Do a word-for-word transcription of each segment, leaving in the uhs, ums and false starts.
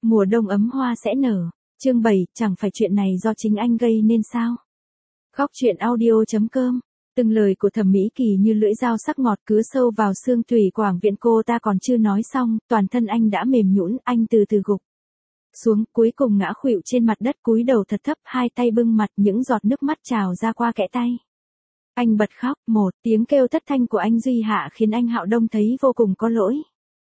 mùa đông ấm hoa sẽ nở. Chương bảy, chẳng phải chuyện này do chính anh gây nên sao? Góc truyện audio chấm com. Từng lời của Thẩm Mỹ Kỳ như lưỡi dao sắc ngọt cứa sâu vào xương tủy Quảng Viện, cô ta còn chưa nói xong, toàn thân anh đã mềm nhũn, anh từ từ gục xuống, cuối cùng ngã khuỵu trên mặt đất, cúi đầu thật thấp, hai tay bưng mặt, những giọt nước mắt trào ra qua kẽ tay. Anh bật khóc, một tiếng kêu thất thanh của anh Duy Hạ khiến anh Hạo Đông thấy vô cùng có lỗi.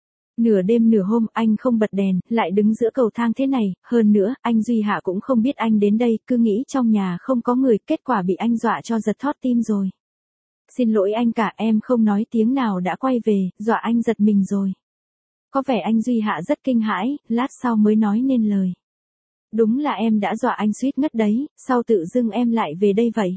Nửa đêm nửa hôm anh không bật đèn, lại đứng giữa cầu thang thế này, hơn nữa, anh Duy Hạ cũng không biết anh đến đây, cứ nghĩ trong nhà không có người, kết quả bị anh dọa cho giật thót tim rồi. Xin lỗi anh cả, em không nói tiếng nào đã quay về, dọa anh giật mình rồi. Có vẻ anh Duy Hạ rất kinh hãi, lát sau mới nói nên lời. Đúng là em đã dọa anh suýt ngất đấy, sao tự dưng em lại về đây vậy?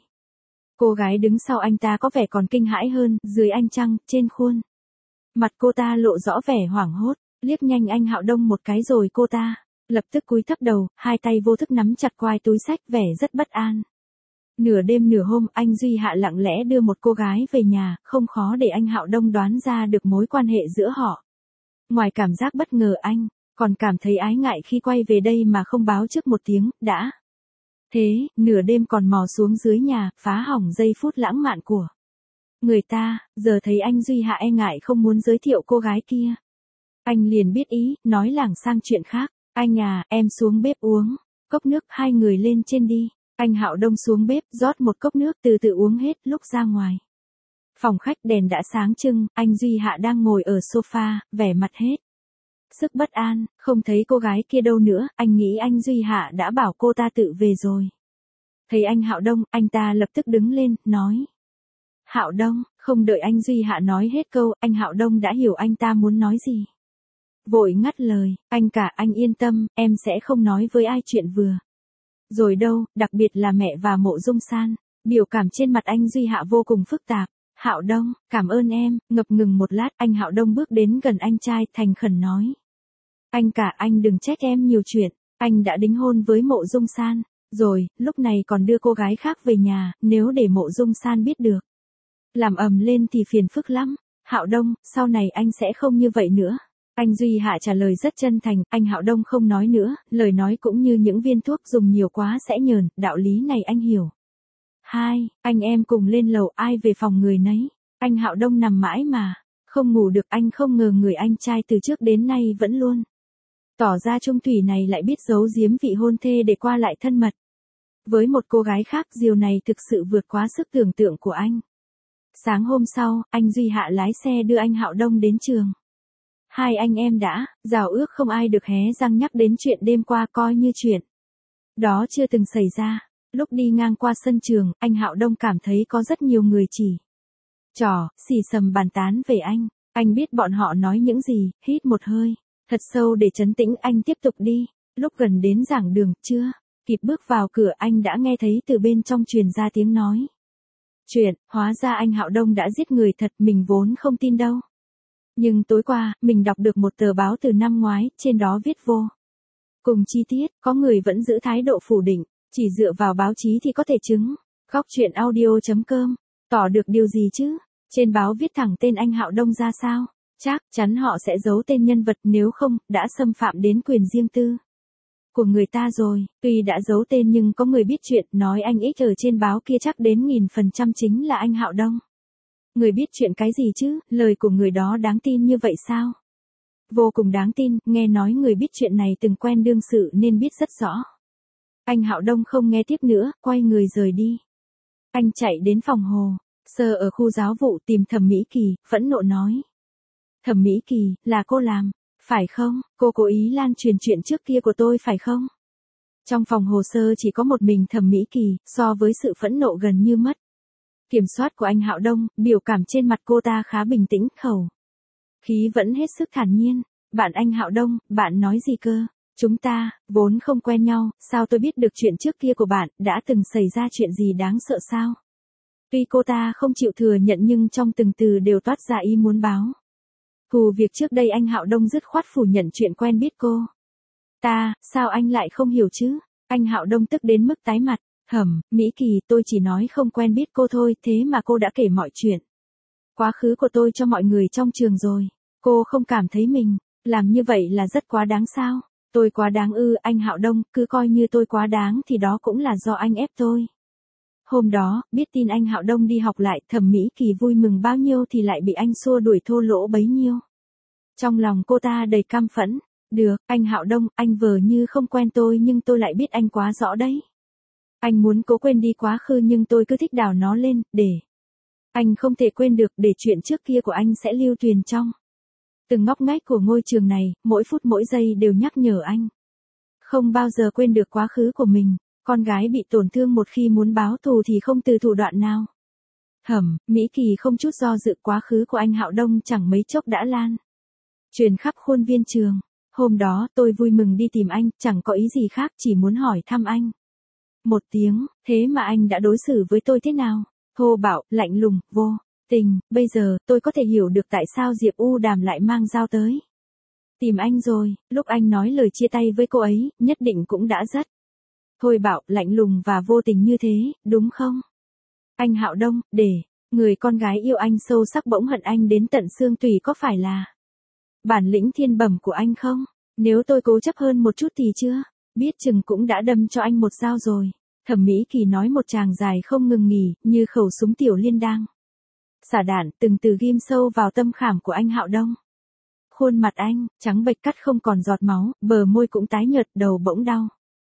Cô gái đứng sau anh ta có vẻ còn kinh hãi hơn, dưới ánh trăng, trên khuôn mặt cô ta lộ rõ vẻ hoảng hốt, liếc nhanh anh Hạo Đông một cái rồi cô ta lập tức cúi thấp đầu, hai tay vô thức nắm chặt quai túi xách, vẻ rất bất an. Nửa đêm nửa hôm, anh Duy Hạ lặng lẽ đưa một cô gái về nhà, không khó để anh Hạo Đông đoán ra được mối quan hệ giữa họ. Ngoài cảm giác bất ngờ, anh còn cảm thấy ái ngại khi quay về đây mà không báo trước một tiếng, đã thế, nửa đêm còn mò xuống dưới nhà, phá hỏng giây phút lãng mạn của người ta. Giờ thấy anh Duy Hạ e ngại không muốn giới thiệu cô gái kia, anh liền biết ý, nói lảng sang chuyện khác. Anh à, em xuống bếp uống cốc nước, hai người lên trên đi. Anh Hạo Đông xuống bếp, rót một cốc nước, từ từ uống hết, lúc ra ngoài phòng khách đèn đã sáng trưng, anh Duy Hạ đang ngồi ở sofa, vẻ mặt hết sức bất an, không thấy cô gái kia đâu nữa, anh nghĩ anh Duy Hạ đã bảo cô ta tự về rồi. Thấy anh Hạo Đông, anh ta lập tức đứng lên, nói. Hạo Đông, không đợi anh Duy Hạ nói hết câu, anh Hạo Đông đã hiểu anh ta muốn nói gì. Vội ngắt lời, anh cả, anh yên tâm, em sẽ không nói với ai chuyện vừa rồi đâu, đặc biệt là mẹ và Mộ Dung San. Biểu cảm trên mặt anh Duy Hạ vô cùng phức tạp. Hạo Đông, cảm ơn em. Ngập ngừng một lát, anh Hạo Đông bước đến gần anh trai, thành khẩn nói. Anh cả, anh đừng trách em nhiều chuyện, anh đã đính hôn với Mộ Dung San rồi, lúc này còn đưa cô gái khác về nhà, nếu để Mộ Dung San biết được, làm ầm lên thì phiền phức lắm. Hạo Đông, sau này anh sẽ không như vậy nữa. Anh Duy Hạ trả lời rất chân thành, anh Hạo Đông không nói nữa, lời nói cũng như những viên thuốc dùng nhiều quá sẽ nhờn, đạo lý này anh hiểu. Hai, anh em cùng lên lầu, ai về phòng người nấy. Anh Hạo Đông nằm mãi mà không ngủ được, anh không ngờ người anh trai từ trước đến nay vẫn luôn tỏ ra chung thủy này lại biết giấu giếm vị hôn thê để qua lại thân mật với một cô gái khác. Điều này thực sự vượt quá sức tưởng tượng của anh. Sáng hôm sau, anh Duy Hạ lái xe đưa anh Hạo Đông đến trường. Hai anh em đã rào ước không ai được hé răng nhắc đến chuyện đêm qua, coi như chuyện đó chưa từng xảy ra. Lúc đi ngang qua sân trường, anh Hạo Đông cảm thấy có rất nhiều người chỉ trỏ, xì xầm bàn tán về anh. Anh biết bọn họ nói những gì, hít một hơi thật sâu để trấn tĩnh, anh tiếp tục đi. Lúc gần đến giảng đường, chưa kịp bước vào cửa, anh đã nghe thấy từ bên trong truyền ra tiếng nói chuyện. Hóa ra anh Hạo Đông đã giết người thật, mình vốn không tin đâu. Nhưng tối qua, mình đọc được một tờ báo từ năm ngoái, trên đó viết vô cùng chi tiết, có người vẫn giữ thái độ phủ định, chỉ dựa vào báo chí thì có thể chứng. Góc truyện audio chấm com, tỏ được điều gì chứ? Trên báo viết thẳng tên anh Hạo Đông ra sao? Chắc chắn họ sẽ giấu tên nhân vật, nếu không, đã xâm phạm đến quyền riêng tư của người ta rồi. Tuy đã giấu tên nhưng có người biết chuyện, nói anh X ở trên báo kia chắc đến nghìn phần trăm chính là anh Hạo Đông. Người biết chuyện cái gì chứ, lời của người đó đáng tin như vậy sao? Vô cùng đáng tin, nghe nói người biết chuyện này từng quen đương sự nên biết rất rõ. Anh Hạo Đông không nghe tiếp nữa, quay người rời đi. Anh chạy đến phòng Hồ Sơ ở khu giáo vụ tìm Thẩm Mỹ Kỳ, phẫn nộ nói. Thẩm Mỹ Kỳ, là cô làm, phải không? Cô cố ý lan truyền chuyện trước kia của tôi phải không? Trong phòng hồ sơ chỉ có một mình Thẩm Mỹ Kỳ, so với sự phẫn nộ gần như mất kiểm soát của anh Hạo Đông, biểu cảm trên mặt cô ta khá bình tĩnh, khẩu khí vẫn hết sức thản nhiên. Bạn anh Hạo Đông, bạn nói gì cơ? Chúng ta vốn không quen nhau, sao tôi biết được chuyện trước kia của bạn, đã từng xảy ra chuyện gì đáng sợ sao? Tuy cô ta không chịu thừa nhận nhưng trong từng từ đều toát ra ý muốn báo thù việc trước đây. Anh Hạo Đông dứt khoát phủ nhận chuyện quen biết cô ta. Sao anh lại không hiểu chứ? Anh Hạo Đông tức đến mức tái mặt. Thẩm Mỹ Kỳ, tôi chỉ nói không quen biết cô thôi, thế mà cô đã kể mọi chuyện quá khứ của tôi cho mọi người trong trường rồi. Cô không cảm thấy mình làm như vậy là rất quá đáng sao? Tôi quá đáng ư? Anh Hạo Đông, cứ coi như tôi quá đáng thì đó cũng là do anh ép tôi. Hôm đó, biết tin anh Hạo Đông đi học lại, Thẩm Mỹ Kỳ vui mừng bao nhiêu thì lại bị anh xua đuổi thô lỗ bấy nhiêu. Trong lòng cô ta đầy căm phẫn. Được, anh Hạo Đông, anh vờ như không quen tôi nhưng tôi lại biết anh quá rõ đấy. Anh muốn cố quên đi quá khứ nhưng tôi cứ thích đào nó lên, để anh không thể quên được, để chuyện trước kia của anh sẽ lưu truyền trong từng ngóc ngách của ngôi trường này, mỗi phút mỗi giây đều nhắc nhở anh. Không bao giờ quên được quá khứ của mình, con gái bị tổn thương một khi muốn báo thù thì không từ thủ đoạn nào. Thẩm Mỹ Kỳ không chút do dự, quá khứ của anh Hạo Đông chẳng mấy chốc đã lan truyền khắp khuôn viên trường. Hôm đó tôi vui mừng đi tìm anh, chẳng có ý gì khác, chỉ muốn hỏi thăm anh. Một tiếng, thế mà anh đã đối xử với tôi thế nào? Thô bạo, lạnh lùng, vô tình. Bây giờ, tôi có thể hiểu được tại sao Diệp U Đàm lại mang dao tới tìm anh rồi. Lúc anh nói lời chia tay với cô ấy, nhất định cũng đã rất thôi bạo, lạnh lùng và vô tình như thế, đúng không? Anh Hạo Đông, để người con gái yêu anh sâu sắc bỗng hận anh đến tận xương tủy có phải là bản lĩnh thiên bẩm của anh không? Nếu tôi cố chấp hơn một chút thì chưa, biết chừng cũng đã đâm cho anh một dao rồi. Thẩm Mỹ Kỳ nói một tràng dài không ngừng nghỉ, như khẩu súng tiểu liên đang xả đạn, từng từ ghim sâu vào tâm khảm của anh Hạo Đông. Khuôn mặt anh, trắng bệch cắt không còn giọt máu, bờ môi cũng tái nhợt, đầu bỗng đau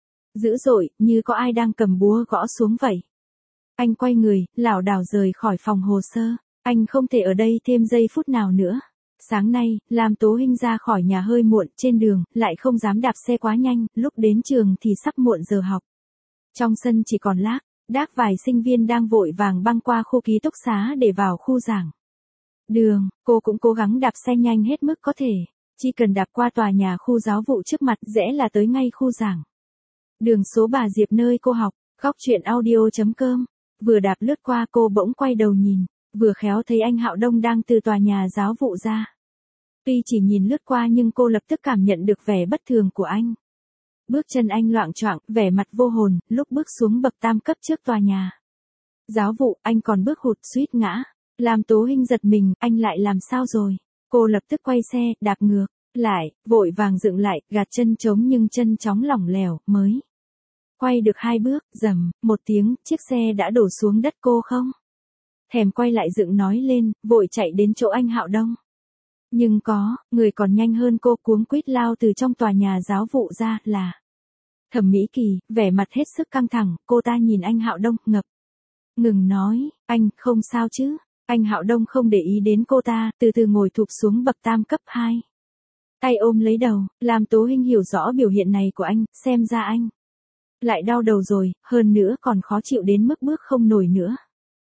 dữ dội, như có ai đang cầm búa gõ xuống vậy. Anh quay người, lảo đảo rời khỏi phòng hồ sơ. Anh không thể ở đây thêm giây phút nào nữa. Sáng nay, Lam Tố Hinh ra khỏi nhà hơi muộn, trên đường, lại không dám đạp xe quá nhanh, lúc đến trường thì sắp muộn giờ học. Trong sân chỉ còn lác đác vài sinh viên đang vội vàng băng qua khu ký túc xá để vào khu giảng đường. Cô cũng cố gắng đạp xe nhanh hết mức có thể. Chỉ cần đạp qua tòa nhà khu giáo vụ trước mặt, rẽ là tới ngay khu giảng đường số bà Diệp nơi cô học. Góc truyện audio chấm com. Vừa đạp lướt qua, cô bỗng quay đầu nhìn, vừa khéo thấy anh Hạo Đông đang từ tòa nhà giáo vụ ra. Tuy chỉ nhìn lướt qua nhưng cô lập tức cảm nhận được vẻ bất thường của anh. Bước chân anh loạng choạng, vẻ mặt vô hồn, lúc bước xuống bậc tam cấp trước tòa nhà giáo vụ, anh còn bước hụt suýt ngã. Lam Tố Hinh giật mình, anh lại làm sao rồi? Cô lập tức quay xe, đạp ngược lại, vội vàng dựng lại, gạt chân trống nhưng chân chóng lỏng lẻo, mới quay được hai bước, rầm, một tiếng, chiếc xe đã đổ xuống đất. Cô không thèm quay lại dựng nói lên, vội chạy đến chỗ anh Hạo Đông. Nhưng có người còn nhanh hơn cô, cuống quýt lao từ trong tòa nhà giáo vụ ra, là Thẩm Mỹ Kỳ, vẻ mặt hết sức căng thẳng. Cô ta nhìn anh Hạo Đông, ngập ngừng nói, anh, không sao chứ? Anh Hạo Đông không để ý đến cô ta, từ từ ngồi thụp xuống bậc tam cấp hai. Tay ôm lấy đầu, Lam Tố Hinh hiểu rõ biểu hiện này của anh, xem ra anh lại đau đầu rồi, hơn nữa còn khó chịu đến mức bước không nổi nữa.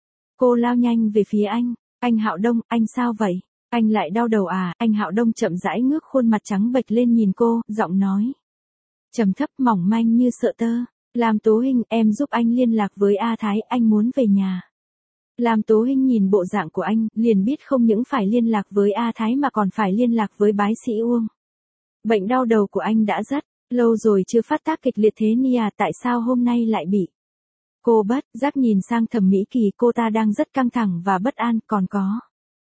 Cô lao nhanh về phía anh. Anh Hạo Đông, anh sao vậy? Anh lại đau đầu à? Anh Hạo Đông chậm rãi ngước khuôn mặt trắng bệch lên nhìn cô, giọng nói trầm thấp mỏng manh như sợ tơ. Lam Tố Hinh, em giúp anh liên lạc với A Thái, anh muốn về nhà. Lam Tố Hinh nhìn bộ dạng của anh, liền biết không những phải liên lạc với A Thái mà còn phải liên lạc với bái sĩ Uông. Bệnh đau đầu của anh đã rất lâu rồi chưa phát tác kịch liệt thế ni à, tại sao hôm nay lại bị? Cô bất giác nhìn sang Thẩm Mỹ Kỳ, cô ta đang rất căng thẳng và bất an, còn có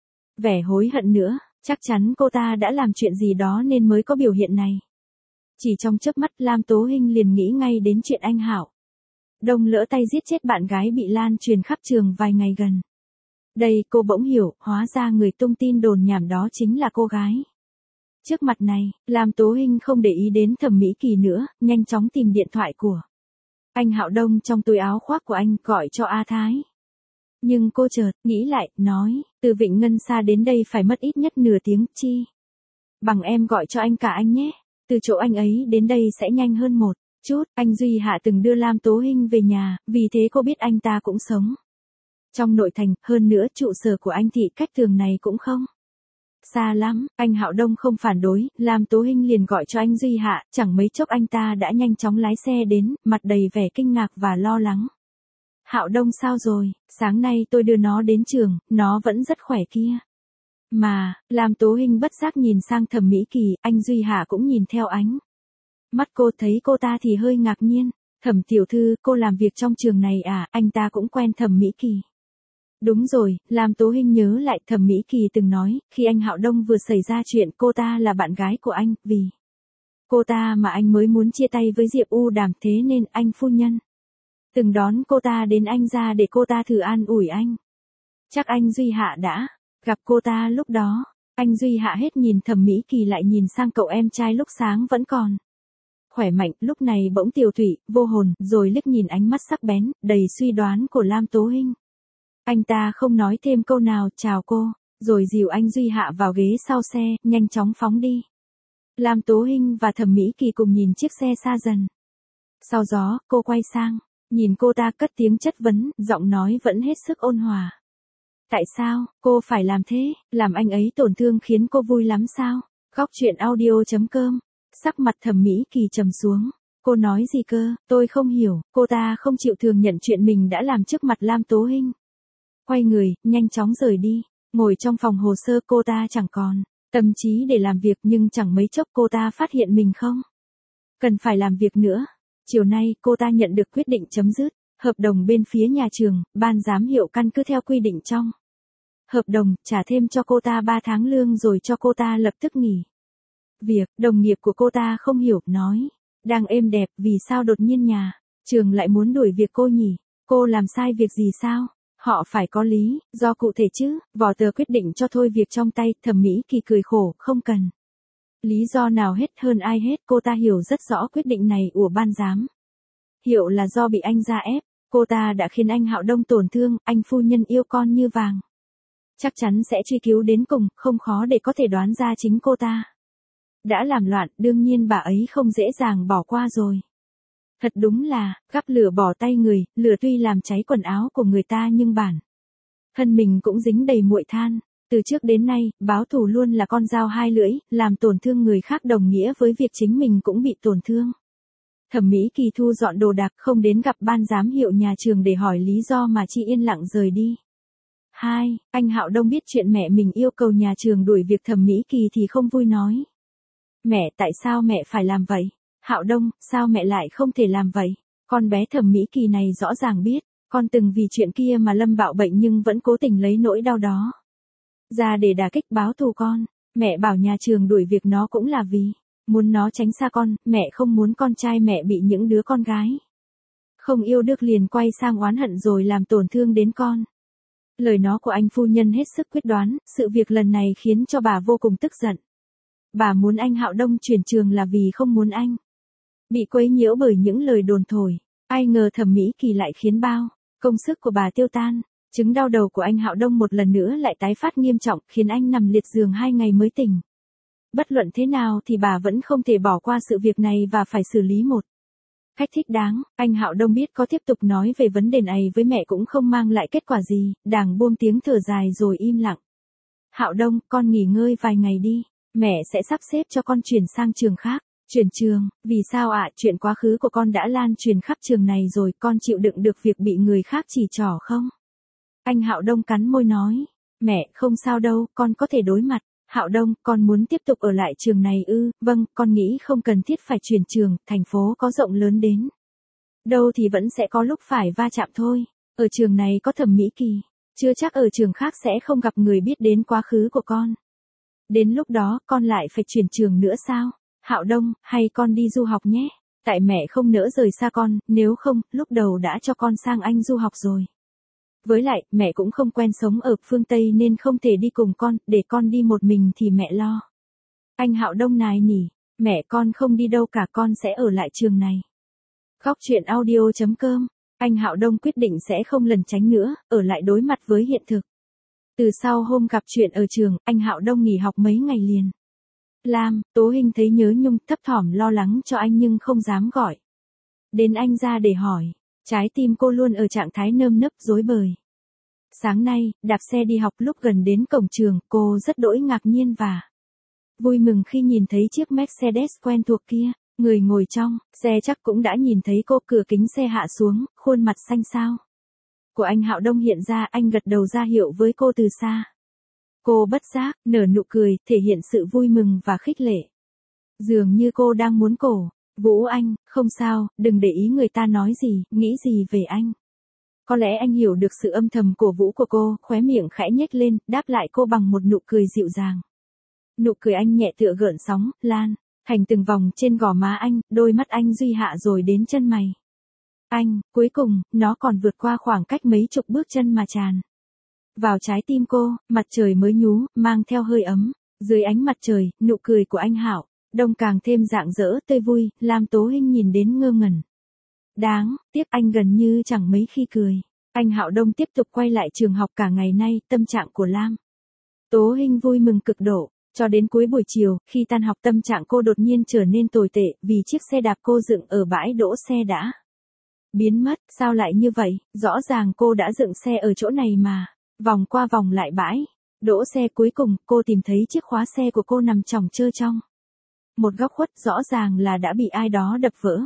vẻ hối hận nữa, chắc chắn cô ta đã làm chuyện gì đó nên mới có biểu hiện này. Chỉ trong chớp mắt, Lam Tố Hinh liền nghĩ ngay đến chuyện anh Hạo Đông lỡ tay giết chết bạn gái bị lan truyền khắp trường vài ngày gần đây. Cô bỗng hiểu, hóa ra người tung tin đồn nhảm đó chính là cô gái trước mặt này. Lam Tố Hinh không để ý đến Thẩm Mỹ Kỳ nữa, nhanh chóng tìm điện thoại của anh Hạo Đông trong túi áo khoác của anh, gọi cho A Thái. Nhưng cô chợt nghĩ lại, nói, từ Vịnh Ngân Sa đến đây phải mất ít nhất nửa tiếng, chi bằng em gọi cho anh cả anh nhé. Từ chỗ anh ấy đến đây sẽ nhanh hơn một chút. Anh Duy Hạ từng đưa Lam Tố Hinh về nhà, vì thế cô biết anh ta cũng sống trong nội thành, hơn nữa trụ sở của anh thị cách tường này cũng không xa lắm. Anh Hạo Đông không phản đối, Lam Tố Hinh liền gọi cho anh Duy Hạ, chẳng mấy chốc anh ta đã nhanh chóng lái xe đến, mặt đầy vẻ kinh ngạc và lo lắng. Hạo Đông sao rồi? Sáng nay tôi đưa nó đến trường, nó vẫn rất khỏe kia. Mà, Lam Tố Hinh bất giác nhìn sang Thẩm Mỹ Kỳ, anh Duy Hạ cũng nhìn theo ánh mắt cô, thấy cô ta thì hơi ngạc nhiên. Thẩm tiểu thư, cô làm việc trong trường này à? Anh ta cũng quen Thẩm Mỹ Kỳ. Đúng rồi, Lam Tố Hinh nhớ lại Thẩm Mỹ Kỳ từng nói, khi anh Hạo Đông vừa xảy ra chuyện, cô ta là bạn gái của anh, vì Cô ta mà anh mới muốn chia tay với Diệp U Đàm, thế nên anh phu nhân từng đón cô ta đến anh ra để cô ta thử an ủi anh. Chắc anh Duy Hạ đã gặp cô ta lúc đó. Anh Duy Hạ hết nhìn Thẩm Mỹ Kỳ lại nhìn sang cậu em trai lúc sáng vẫn còn khỏe mạnh, lúc này bỗng tiều tụy, vô hồn, rồi liếc nhìn ánh mắt sắc bén, đầy suy đoán của Lam Tố Hinh. Anh ta không nói thêm câu nào, chào cô, rồi dìu anh Duy Hạ vào ghế sau xe, nhanh chóng phóng đi. Lam Tố Hinh và Thẩm Mỹ Kỳ cùng nhìn chiếc xe xa dần. Sau đó, cô quay sang, nhìn cô ta cất tiếng chất vấn, giọng nói vẫn hết sức ôn hòa. Tại sao, cô phải làm thế, làm anh ấy tổn thương khiến cô vui lắm sao? Góc truyện audio chấm com. Sắc mặt Thẩm Mỹ Kỳ trầm xuống. Cô nói gì cơ, tôi không hiểu, cô ta không chịu thừa nhận chuyện mình đã làm trước mặt Lam Tố Hinh. Quay người, nhanh chóng rời đi. Ngồi trong phòng hồ sơ cô ta chẳng còn tâm trí để làm việc, nhưng chẳng mấy chốc cô ta phát hiện mình không cần phải làm việc nữa. Chiều nay, cô ta nhận được quyết định chấm dứt hợp đồng bên phía nhà trường, ban giám hiệu căn cứ theo quy định trong hợp đồng, trả thêm cho cô ta ba tháng lương rồi cho cô ta lập tức nghỉ việc. Đồng nghiệp của cô ta không hiểu, nói, đang êm đẹp, vì sao đột nhiên nhà trường lại muốn đuổi việc cô nhỉ? Cô làm sai việc gì sao? Họ phải có lý do cụ thể chứ, vỏ tờ quyết định cho thôi việc trong tay. Thẩm Mỹ Kỳ cười khổ, không cần lý do nào hết. Hơn ai hết, cô ta hiểu rất rõ quyết định này của ban giám hiệu là do bị anh ra ép. Cô ta đã khiến anh Hạo Đông tổn thương, anh phu nhân yêu con như vàng chắc chắn sẽ truy cứu đến cùng, không khó để có thể đoán ra chính cô ta đã làm loạn, đương nhiên bà ấy không dễ dàng bỏ qua rồi. Thật đúng là, gắp lửa bỏ tay người, lửa tuy làm cháy quần áo của người ta nhưng bản thân mình cũng dính đầy muội than. Từ trước đến nay, báo thù luôn là con dao hai lưỡi, làm tổn thương người khác đồng nghĩa với việc chính mình cũng bị tổn thương. Thẩm Mỹ Kỳ thu dọn đồ đạc, không đến gặp ban giám hiệu nhà trường để hỏi lý do mà chỉ yên lặng rời đi. Hai, anh Hạo Đông biết chuyện mẹ mình yêu cầu nhà trường đuổi việc Thẩm Mỹ Kỳ thì không vui nói. Mẹ, tại sao mẹ phải làm vậy? Hạo Đông, sao mẹ lại không thể làm vậy? Con bé Thẩm Mỹ Kỳ này rõ ràng biết, con từng vì chuyện kia mà lâm bạo bệnh nhưng vẫn cố tình lấy nỗi đau đó ra để đả kích báo thù con. Mẹ bảo nhà trường đuổi việc nó cũng là vì muốn nó tránh xa con, mẹ không muốn con trai mẹ bị những đứa con gái không yêu được liền quay sang oán hận rồi làm tổn thương đến con. Lời nói của anh phu nhân hết sức quyết đoán, sự việc lần này khiến cho bà vô cùng tức giận. Bà muốn anh Hạo Đông chuyển trường là vì không muốn anh bị quấy nhiễu bởi những lời đồn thổi. Ai ngờ Thẩm Mỹ Kỳ lại khiến bao công sức của bà tiêu tan. Chứng đau đầu của anh Hạo Đông một lần nữa lại tái phát nghiêm trọng, khiến anh nằm liệt giường hai ngày mới tỉnh. Bất luận thế nào thì bà vẫn không thể bỏ qua sự việc này và phải xử lý một cách thích đáng. Anh Hạo Đông biết có tiếp tục nói về vấn đề này với mẹ cũng không mang lại kết quả gì, đàng buông tiếng thở dài rồi im lặng. Hạo Đông, con nghỉ ngơi vài ngày đi, mẹ sẽ sắp xếp cho con chuyển sang trường khác. Chuyển trường, vì sao ạ? À? Chuyện quá khứ của con đã lan truyền khắp trường này rồi, con chịu đựng được việc bị người khác chỉ trỏ không? Anh Hạo Đông cắn môi nói, mẹ, không sao đâu, con có thể đối mặt. Hạo Đông, con muốn tiếp tục ở lại trường này ư? Vâng, con nghĩ không cần thiết phải chuyển trường, thành phố có rộng lớn đến đâu thì vẫn sẽ có lúc phải va chạm thôi. Ở trường này có Thẩm Mỹ Kỳ, chưa chắc ở trường khác sẽ không gặp người biết đến quá khứ của con. Đến lúc đó, con lại phải chuyển trường nữa sao? Hạo Đông, hay con đi du học nhé. Tại mẹ không nỡ rời xa con, nếu không, lúc đầu đã cho con sang Anh du học rồi. Với lại, mẹ cũng không quen sống ở phương Tây nên không thể đi cùng con, để con đi một mình thì mẹ lo. Anh Hạo Đông nài nỉ, mẹ con không đi đâu cả, con sẽ ở lại trường này. Góc truyện audio chấm com. Anh Hạo Đông quyết định sẽ không lẩn tránh nữa, ở lại đối mặt với hiện thực. Từ sau hôm gặp chuyện ở trường, anh Hạo Đông nghỉ học mấy ngày liền. Lam Tố Hinh thấy nhớ nhung, thấp thỏm lo lắng cho anh nhưng không dám gọi đến anh ra để hỏi. Trái tim cô luôn ở trạng thái nơm nớp rối bời. Sáng nay, đạp xe đi học, lúc gần đến cổng trường, cô rất đỗi ngạc nhiên và vui mừng khi nhìn thấy chiếc Mercedes quen thuộc kia. Người ngồi trong xe chắc cũng đã nhìn thấy cô. Cửa kính xe hạ xuống, khuôn mặt xanh xao của anh Hạo Đông hiện ra, anh gật đầu ra hiệu với cô từ xa. Cô bất giác nở nụ cười, thể hiện sự vui mừng và khích lệ. Dường như cô đang muốn cổ vũ anh, không sao, đừng để ý người ta nói gì, nghĩ gì về anh. Có lẽ anh hiểu được sự âm thầm cổ vũ của cô, khóe miệng khẽ nhếch lên, đáp lại cô bằng một nụ cười dịu dàng. Nụ cười anh nhẹ tựa gợn sóng, lan thành từng vòng trên gò má anh, đôi mắt anh duy hạ rồi đến chân mày. Anh, cuối cùng, nó còn vượt qua khoảng cách mấy chục bước chân mà tràn vào trái tim cô, mặt trời mới nhú, mang theo hơi ấm. Dưới ánh mặt trời, nụ cười của anh Hạo Đông càng thêm rạng rỡ tươi vui, làm Tố Hinh nhìn đến ngơ ngẩn. Đáng tiếc anh gần như chẳng mấy khi cười. Anh Hạo Đông tiếp tục quay lại trường học cả ngày nay, tâm trạng của Lam Tố Hinh vui mừng cực độ. Cho đến cuối buổi chiều, khi tan học tâm trạng cô đột nhiên trở nên tồi tệ, vì chiếc xe đạp cô dựng ở bãi đỗ xe đã biến mất. Sao lại như vậy, rõ ràng cô đã dựng xe ở chỗ này mà. Vòng qua vòng lại bãi đỗ xe, cuối cùng, cô tìm thấy chiếc khóa xe của cô nằm chồng chơ trong một góc khuất, rõ ràng là đã bị ai đó đập vỡ.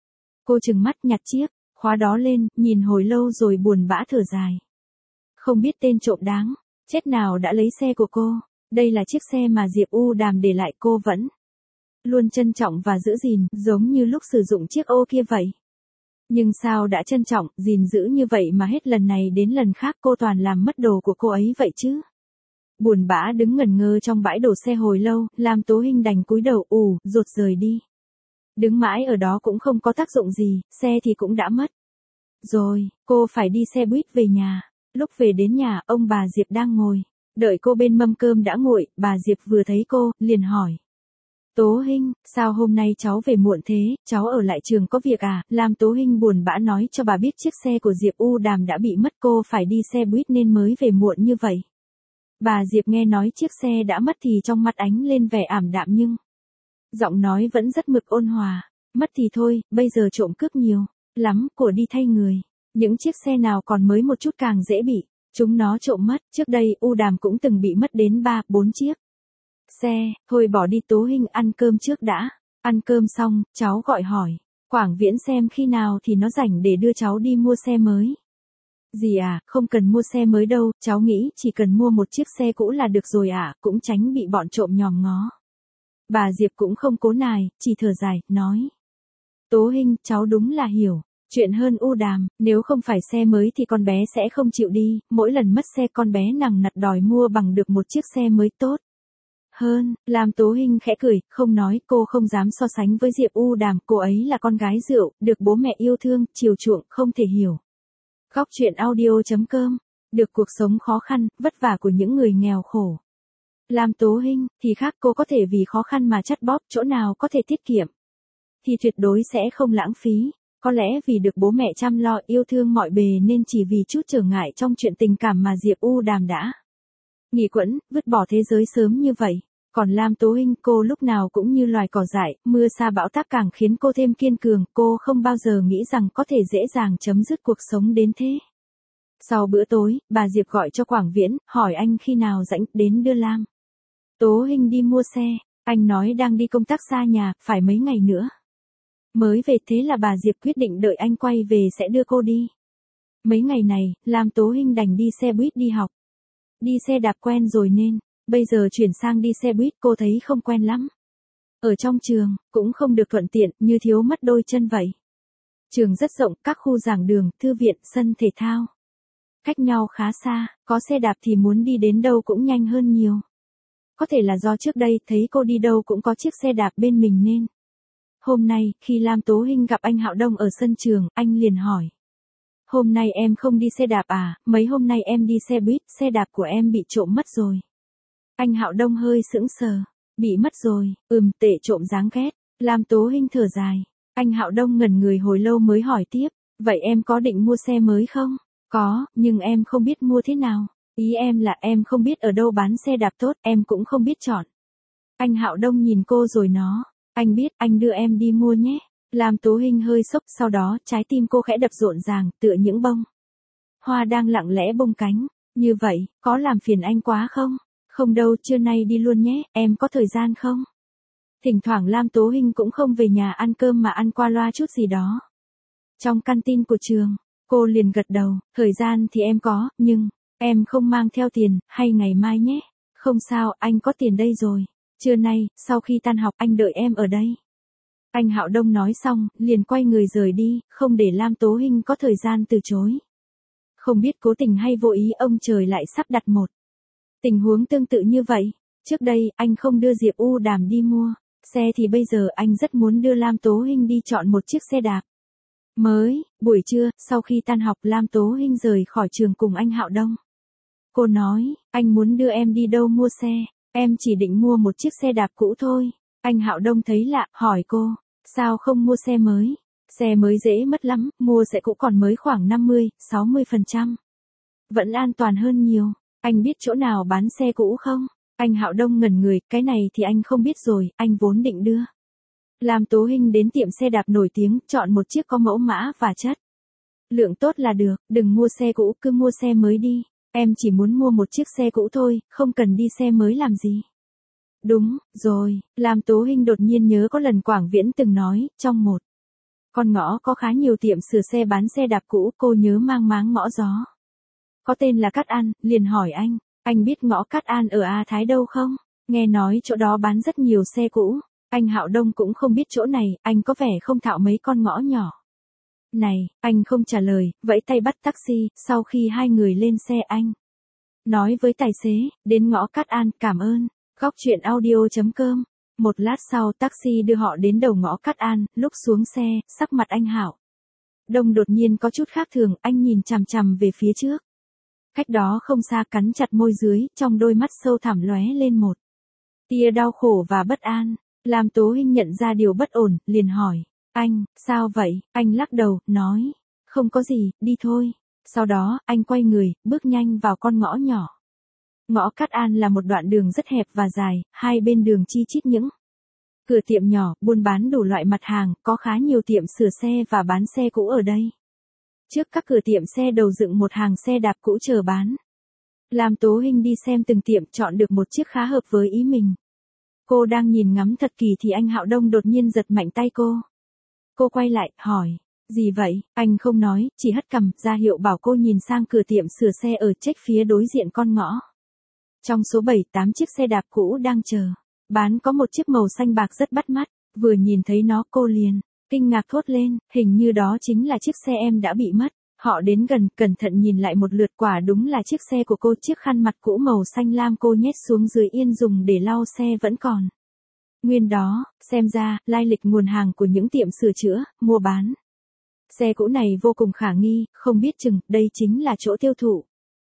Cô trừng mắt nhặt chiếc khóa đó lên, nhìn hồi lâu rồi buồn bã thở dài. Không biết tên trộm đáng chết nào đã lấy xe của cô. Đây là chiếc xe mà Diệp U Đàm để lại, cô vẫn luôn trân trọng và giữ gìn, giống như lúc sử dụng chiếc ô kia vậy. Nhưng sao đã trân trọng, gìn giữ như vậy mà hết lần này đến lần khác cô toàn làm mất đồ của cô ấy vậy chứ? Buồn bã đứng ngẩn ngơ trong bãi đổ xe hồi lâu, làm Tố Hinh đành cúi đầu ù, rụt rời đi. Đứng mãi ở đó cũng không có tác dụng gì, xe thì cũng đã mất. Rồi, cô phải đi xe buýt về nhà. Lúc về đến nhà, ông bà Diệp đang ngồi đợi cô bên mâm cơm đã nguội. Bà Diệp vừa thấy cô, liền hỏi. Tố Hinh, sao hôm nay cháu về muộn thế, cháu ở lại trường có việc à? Làm Tố Hinh buồn bã nói cho bà biết chiếc xe của Diệp U Đàm đã bị mất, cô phải đi xe buýt nên mới về muộn như vậy. Bà Diệp nghe nói chiếc xe đã mất thì trong mắt ánh lên vẻ ảm đạm nhưng giọng nói vẫn rất mực ôn hòa. Mất thì thôi, bây giờ trộm cướp nhiều lắm, của đi thay người. Những chiếc xe nào còn mới một chút càng dễ bị chúng nó trộm mất. Trước đây U Đàm cũng từng bị mất đến ba, bốn chiếc xe. Thôi bỏ đi Tố Hinh, ăn cơm trước đã. Ăn cơm xong, cháu gọi hỏi Quảng Viễn xem khi nào thì nó rảnh để đưa cháu đi mua xe mới. Dì à, không cần mua xe mới đâu, cháu nghĩ chỉ cần mua một chiếc xe cũ là được rồi ạ, à, cũng tránh bị bọn trộm nhòm ngó. Bà Diệp cũng không cố nài, chỉ thở dài, nói. Tố Hinh, cháu đúng là hiểu chuyện hơn U Đàm, nếu không phải xe mới thì con bé sẽ không chịu đi, mỗi lần mất xe con bé nằng nặc đòi mua bằng được một chiếc xe mới tốt hơn. Làm Tố Hinh khẽ cười, không nói, cô không dám so sánh với Diệp U Đàm, cô ấy là con gái rượu, được bố mẹ yêu thương, chiều chuộng, không thể hiểu. Góc truyện audio.com, được cuộc sống khó khăn, vất vả của những người nghèo khổ. Làm Tố Hinh, thì khác, cô có thể vì khó khăn mà chắt bóp, chỗ nào có thể tiết kiệm thì tuyệt đối sẽ không lãng phí. Có lẽ vì được bố mẹ chăm lo yêu thương mọi bề nên chỉ vì chút trở ngại trong chuyện tình cảm mà Diệp U Đàm đã nghỉ quẫn, vứt bỏ thế giới sớm như vậy. Còn Lam Tố Hinh, cô lúc nào cũng như loài cỏ dại, mưa sa bão táp càng khiến cô thêm kiên cường, cô không bao giờ nghĩ rằng có thể dễ dàng chấm dứt cuộc sống đến thế. Sau bữa tối, bà Diệp gọi cho Quảng Viễn, hỏi anh khi nào rảnh đến đưa Lam Tố Hinh đi mua xe. Anh nói đang đi công tác xa nhà, phải mấy ngày nữa mới về, thế là bà Diệp quyết định đợi anh quay về sẽ đưa cô đi. Mấy ngày này, Lam Tố Hinh đành đi xe buýt đi học. Đi xe đạp quen rồi nên bây giờ chuyển sang đi xe buýt cô thấy không quen lắm. Ở trong trường, cũng không được thuận tiện, như thiếu mất đôi chân vậy. Trường rất rộng, các khu giảng đường, thư viện, sân thể thao cách nhau khá xa, có xe đạp thì muốn đi đến đâu cũng nhanh hơn nhiều. Có thể là do trước đây thấy cô đi đâu cũng có chiếc xe đạp bên mình nên hôm nay, khi Lam Tố Hinh gặp anh Hạo Đông ở sân trường, anh liền hỏi. Hôm nay em không đi xe đạp à, mấy hôm nay em đi xe buýt, xe đạp của em bị trộm mất rồi. Anh Hạo Đông hơi sững sờ. Bị mất rồi, ừm, tệ trộm đáng ghét. Lam Tố Hinh thở dài. Anh Hạo Đông ngẩn người hồi lâu mới hỏi tiếp. Vậy em có định mua xe mới không? Có, nhưng em không biết mua thế nào. Ý em là em không biết ở đâu bán xe đạp tốt, em cũng không biết chọn. Anh Hạo Đông nhìn cô rồi nó. Anh biết, anh đưa em đi mua nhé. Lam Tố Hinh hơi sốc, sau đó trái tim cô khẽ đập rộn ràng, tựa những bông hoa đang lặng lẽ bông cánh. Như vậy, có làm phiền anh quá không? Không đâu, trưa nay đi luôn nhé, em có thời gian không? Thỉnh thoảng Lam Tố Hinh cũng không về nhà ăn cơm mà ăn qua loa chút gì đó. Trong căn tin của trường, cô liền gật đầu, thời gian thì em có, nhưng em không mang theo tiền, hay ngày mai nhé. Không sao, anh có tiền đây rồi. Trưa nay, sau khi tan học anh đợi em ở đây. Anh Hạo Đông nói xong, liền quay người rời đi, không để Lam Tố Hinh có thời gian từ chối. Không biết cố tình hay vô ý ông trời lại sắp đặt một tình huống tương tự như vậy. Trước đây, anh không đưa Diệp U Đàm đi mua Xe thì bây giờ anh rất muốn đưa Lam Tố Hinh đi chọn một chiếc xe đạp mới. Buổi trưa, sau khi tan học Lam Tố Hinh rời khỏi trường cùng anh Hạo Đông. Cô nói, anh muốn đưa em đi đâu mua xe, em chỉ định mua một chiếc xe đạp cũ thôi. Anh Hạo Đông thấy lạ, hỏi cô, sao không mua xe mới? Xe mới dễ mất lắm, mua xe cũ còn mới khoảng năm mươi, sáu mươi phần trăm. Vẫn an toàn hơn nhiều. Anh biết chỗ nào bán xe cũ không? Anh Hạo Đông ngẩn người, cái này thì anh không biết rồi, anh vốn định đưa Lam Tố Hinh đến tiệm xe đạp nổi tiếng, chọn một chiếc có mẫu mã và chất lượng tốt là được, đừng mua xe cũ, cứ mua xe mới đi. Em chỉ muốn mua một chiếc xe cũ thôi, không cần đi xe mới làm gì. Đúng, rồi, Lam Tố Hinh đột nhiên nhớ có lần Quảng Viễn từng nói, trong một con ngõ có khá nhiều tiệm sửa xe bán xe đạp cũ, cô nhớ mang máng ngõ gió. Có tên là Cát An, liền hỏi anh, anh biết ngõ Cát An ở A Thái đâu không? Nghe nói chỗ đó bán rất nhiều xe cũ. Anh Hạo Đông cũng không biết chỗ này, anh có vẻ không thạo mấy con ngõ nhỏ này, anh không trả lời, vẫy tay bắt taxi. Sau khi hai người lên xe anh nói với tài xế, đến ngõ Cát An, cảm ơn. Góc truyện audio.com. Một lát sau taxi đưa họ đến đầu ngõ Cát An, lúc xuống xe, sắc mặt anh Hạo Đông đột nhiên có chút khác thường, anh nhìn chằm chằm về phía trước. Cách đó không xa, cắn chặt môi dưới, trong đôi mắt sâu thẳm lóe lên một tia đau khổ và bất an. Lam Tố Hinh nhận ra điều bất ổn, liền hỏi, anh, sao vậy? Anh lắc đầu, nói, không có gì, đi thôi. Sau đó, anh quay người, bước nhanh vào con ngõ nhỏ. Ngõ Cát An là một đoạn đường rất hẹp và dài, hai bên đường chi chít những cửa tiệm nhỏ, buôn bán đủ loại mặt hàng, có khá nhiều tiệm sửa xe và bán xe cũ ở đây. Trước các cửa tiệm xe đầu dựng một hàng xe đạp cũ chờ bán. Lam Tố Hinh đi xem từng tiệm, chọn được một chiếc khá hợp với ý mình. Cô đang nhìn ngắm thật kỳ thì anh Hạo Đông đột nhiên giật mạnh tay cô. Cô quay lại, hỏi, gì vậy? Anh không nói, chỉ hất cằm, ra hiệu bảo cô nhìn sang cửa tiệm sửa xe ở chếch phía đối diện con ngõ. Trong số bảy tám chiếc xe đạp cũ đang chờ bán có một chiếc màu xanh bạc rất bắt mắt. Vừa nhìn thấy nó cô liền kinh ngạc thốt lên, hình như đó chính là chiếc xe em đã bị mất. Họ đến gần, cẩn thận nhìn lại một lượt, quả đúng là chiếc xe của cô. Chiếc khăn mặt cũ màu xanh lam cô nhét xuống dưới yên dùng để lau xe vẫn còn nguyên đó. Xem ra, lai lịch nguồn hàng của những tiệm sửa chữa, mua bán xe cũ này vô cùng khả nghi, không biết chừng đây chính là chỗ tiêu thụ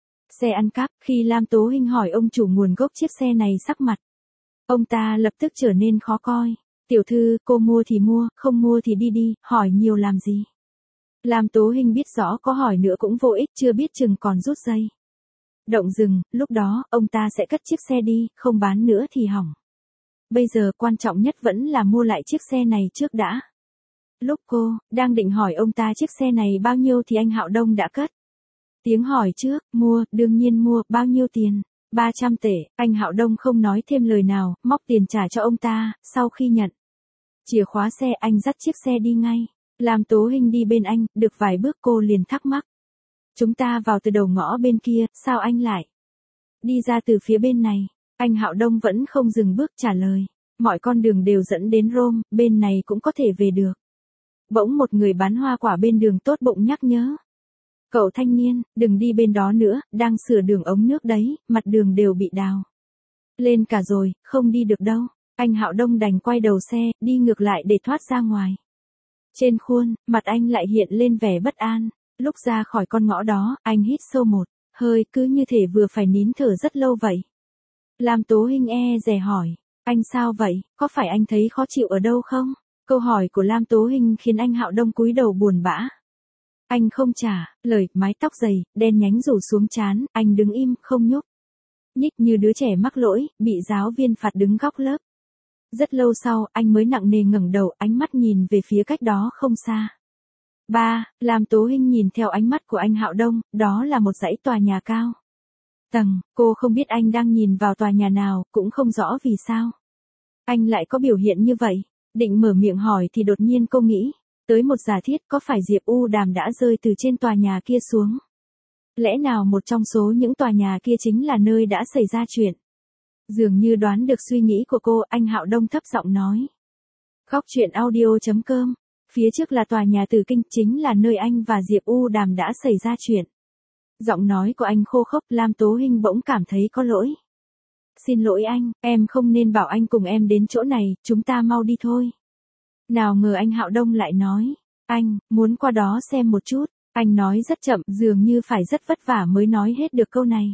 xe ăn cắp. Khi Lam Tố Hinh hỏi ông chủ nguồn gốc chiếc xe này, sắc mặt ông ta lập tức trở nên khó coi. Tiểu thư, cô mua thì mua, không mua thì đi đi, hỏi nhiều làm gì? Lam Tố Hinh biết rõ có hỏi nữa cũng vô ích, chưa biết chừng còn rút dây động rừng, lúc đó, ông ta sẽ cất chiếc xe đi, không bán nữa thì hỏng. Bây giờ quan trọng nhất vẫn là mua lại chiếc xe này trước đã. Lúc cô đang định hỏi ông ta chiếc xe này bao nhiêu thì anh Hạo Đông đã cất tiếng hỏi trước. Mua, đương nhiên mua, bao nhiêu tiền? ba trăm tệ. Anh Hạo Đông không nói thêm lời nào, móc tiền trả cho ông ta. Sau khi nhận chìa khóa xe, anh dắt chiếc xe đi ngay. Lam Tố Hinh đi bên anh, được vài bước cô liền thắc mắc. Chúng ta vào từ đầu ngõ bên kia, sao anh lại đi ra từ phía bên này? Anh Hạo Đông vẫn không dừng bước trả lời. Mọi con đường đều dẫn đến Rome, bên này cũng có thể về được. Bỗng một người bán hoa quả bên đường tốt bụng nhắc nhớ. Cậu thanh niên, đừng đi bên đó nữa, đang sửa đường ống nước đấy, mặt đường đều bị đào lên cả rồi, không đi được đâu. Anh Hạo Đông đành quay đầu xe, đi ngược lại để thoát ra ngoài. Trên khuôn mặt anh lại hiện lên vẻ bất an. Lúc ra khỏi con ngõ đó, anh hít sâu một hơi, cứ như thể vừa phải nín thở rất lâu vậy. Lam Tố Hinh e dè hỏi, anh sao vậy, có phải anh thấy khó chịu ở đâu không? Câu hỏi của Lam Tố Hinh khiến anh Hạo Đông cúi đầu buồn bã. Anh không trả lời, mái tóc dày, đen nhánh rủ xuống trán, anh đứng im, không nhúc nhích như đứa trẻ mắc lỗi, bị giáo viên phạt đứng góc lớp. Rất lâu sau, anh mới nặng nề ngẩng đầu, ánh mắt nhìn về phía cách đó không xa. Ba, Lam Tố Hinh nhìn theo ánh mắt của anh Hạo Đông, đó là một dãy tòa nhà cao tầng, cô không biết anh đang nhìn vào tòa nhà nào, cũng không rõ vì sao anh lại có biểu hiện như vậy. Định mở miệng hỏi thì đột nhiên cô nghĩ tới một giả thiết, có phải Diệp U Đàm đã rơi từ trên tòa nhà kia xuống? Lẽ nào một trong số những tòa nhà kia chính là nơi đã xảy ra chuyện? Dường như đoán được suy nghĩ của cô, anh Hạo Đông thấp giọng nói. Góc truyện audio.com. Phía trước là tòa nhà Tử Kinh, chính là nơi anh và Diệp U Đàm đã xảy ra chuyện. Giọng nói của anh khô khốc, Lam Tố Hinh bỗng cảm thấy có lỗi. xin lỗi anh, em không nên bảo anh cùng em đến chỗ này, chúng ta mau đi thôi. Nào ngờ anh Hạo Đông lại nói, anh, muốn qua đó xem một chút. Anh nói rất chậm, dường như phải rất vất vả mới nói hết được câu này.